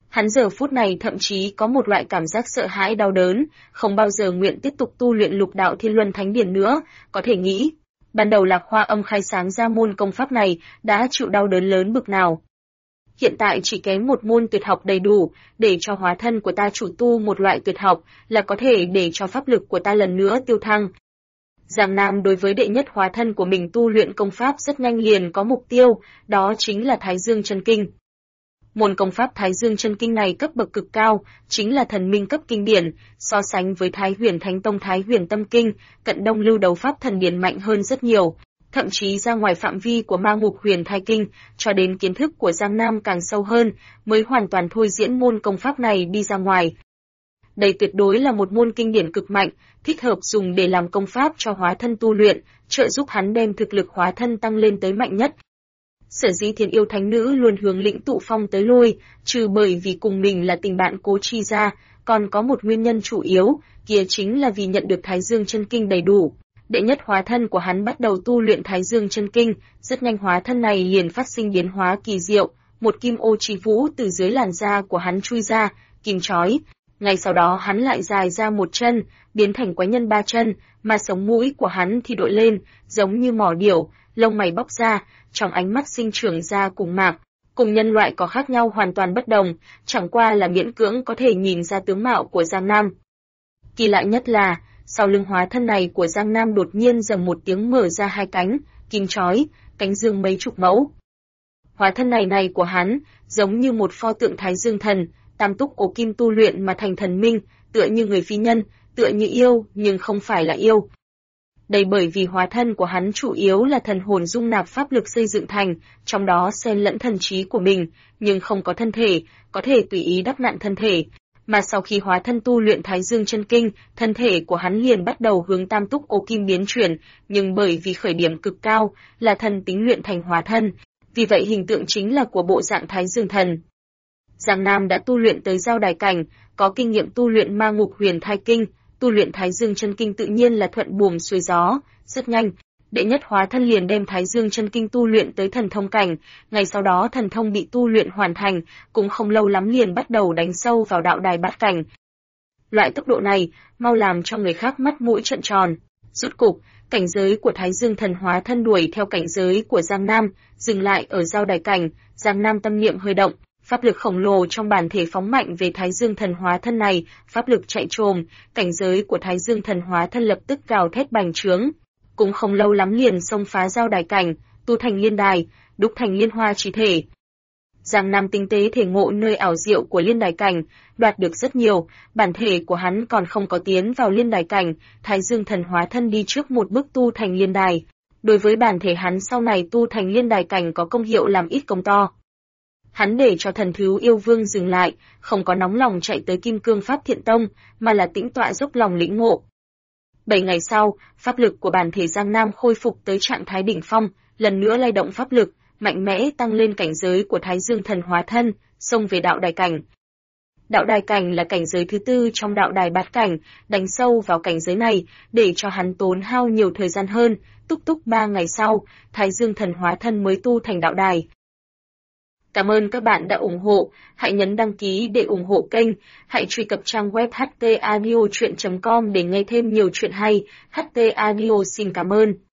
Hắn giờ phút này thậm chí có một loại cảm giác sợ hãi đau đớn, không bao giờ nguyện tiếp tục tu luyện Lục Đạo Thiên Luân Thánh Điển nữa, có thể nghĩ. Ban đầu Lạc Hoa Âm khai sáng ra môn công pháp này đã chịu đau đớn lớn bực nào. Hiện tại chỉ kém một môn tuyệt học đầy đủ, để cho hóa thân của ta chủ tu một loại tuyệt học, là có thể để cho pháp lực của ta lần nữa tiêu thăng. Giang Nam đối với đệ nhất hóa thân của mình tu luyện công pháp rất nhanh liền có mục tiêu, đó chính là Thái Dương Chân Kinh. Môn công pháp Thái Dương Chân Kinh này cấp bậc cực cao, chính là thần minh cấp kinh điển, so sánh với Thái Huyền Thánh Tông Thái Huyền Tâm Kinh, Cận Đông Lưu Đấu Pháp thần điển mạnh hơn rất nhiều, thậm chí ra ngoài phạm vi của Ma Ngục Huyền Thai Kinh, cho đến kiến thức của Giang Nam càng sâu hơn, mới hoàn toàn thôi diễn môn công pháp này đi ra ngoài. Đây tuyệt đối là một môn kinh điển cực mạnh, thích hợp dùng để làm công pháp cho hóa thân tu luyện, trợ giúp hắn đem thực lực hóa thân tăng lên tới mạnh nhất. Sở dĩ Thiên Yêu Thánh Nữ luôn hướng Lĩnh Tụ Phong tới lui, trừ bởi vì cùng mình là tình bạn cố chi ra, còn có một nguyên nhân chủ yếu, kia chính là vì nhận được Thái Dương Chân Kinh đầy đủ. Đệ nhất hóa thân của hắn bắt đầu tu luyện Thái Dương Chân Kinh, rất nhanh hóa thân này liền phát sinh biến hóa kỳ diệu, một kim ô chi vũ từ dưới làn da của hắn chui ra, kim chói. Ngay sau đó hắn lại dài ra một chân, biến thành quái nhân ba chân, mà sống mũi của hắn thì đội lên, giống như mỏ điểu, lông mày bóc ra, trong ánh mắt sinh trưởng ra cùng mạc, cùng nhân loại có khác nhau hoàn toàn bất đồng, chẳng qua là miễn cưỡng có thể nhìn ra tướng mạo của Giang Nam. Kỳ lạ nhất là, sau lưng hóa thân này của Giang Nam đột nhiên dầm một tiếng mở ra hai cánh, kim chói, cánh dương mấy chục mẫu. Hóa thân này của hắn, giống như một pho tượng Thái Dương thần, tam túc ổ kim tu luyện mà thành thần minh, tựa như người phi nhân, tựa như yêu, nhưng không phải là yêu. Đây bởi vì hóa thân của hắn chủ yếu là thần hồn dung nạp pháp lực xây dựng thành, trong đó xen lẫn thần trí của mình, nhưng không có thân thể, có thể tùy ý đắp nặn thân thể. Mà sau khi hóa thân tu luyện Thái Dương Chân Kinh, thân thể của hắn liền bắt đầu hướng tam túc ô kim biến chuyển, nhưng bởi vì khởi điểm cực cao, là thần tính luyện thành hóa thân, vì vậy hình tượng chính là của bộ dạng Thái Dương thần. Giang Nam đã tu luyện tới giao đài cảnh, có kinh nghiệm tu luyện Ma Ngục Huyền Thai Kinh, tu luyện Thái Dương Chân Kinh tự nhiên là thuận buồm xuôi gió, rất nhanh. Đệ nhất hóa thân liền đem Thái Dương Chân Kinh tu luyện tới thần thông cảnh, ngày sau đó thần thông bị tu luyện hoàn thành, cũng không lâu lắm liền bắt đầu đánh sâu vào đạo đài bát cảnh. Loại tốc độ này, mau làm cho người khác mắt mũi trợn tròn. Rốt cục, cảnh giới của Thái Dương thần hóa thân đuổi theo cảnh giới của Giang Nam, dừng lại ở giao đài cảnh, Giang Nam tâm niệm hơi động, pháp lực khổng lồ trong bản thể phóng mạnh về Thái Dương thần hóa thân này, pháp lực chạy trồm, cảnh giới của Thái Dương thần hóa thân lập tức gào thét bành trướng. Cũng không lâu lắm liền xông phá giao đài cảnh, tu thành liên đài, đúc thành liên hoa chỉ thể. Giang Nam tinh tế thể ngộ nơi ảo diệu của liên đài cảnh, đoạt được rất nhiều, bản thể của hắn còn không có tiến vào liên đài cảnh, Thái Dương thần hóa thân đi trước một bước tu thành liên đài. Đối với bản thể hắn sau này tu thành liên đài cảnh có công hiệu làm ít công to. Hắn để cho thần thú yêu vương dừng lại, không có nóng lòng chạy tới Kim Cương Pháp Thiện Tông, mà là tĩnh tọa dốc lòng lĩnh ngộ. 7 ngày sau, pháp lực của bản thể Giang Nam khôi phục tới trạng thái đỉnh phong, lần nữa lay động pháp lực, mạnh mẽ tăng lên cảnh giới của Thái Dương thần hóa thân, xông về đạo đài cảnh. Đạo đài cảnh là cảnh giới thứ tư trong đạo đài bát cảnh, đánh sâu vào cảnh giới này, để cho hắn tốn hao nhiều thời gian hơn, túc 3 ngày sau, Thái Dương thần hóa thân mới tu thành đạo đài. Cảm ơn các bạn đã ủng hộ, hãy nhấn đăng ký để ủng hộ kênh, hãy truy cập trang web htaudio.com để nghe thêm nhiều chuyện hay, HT Audio xin cảm ơn.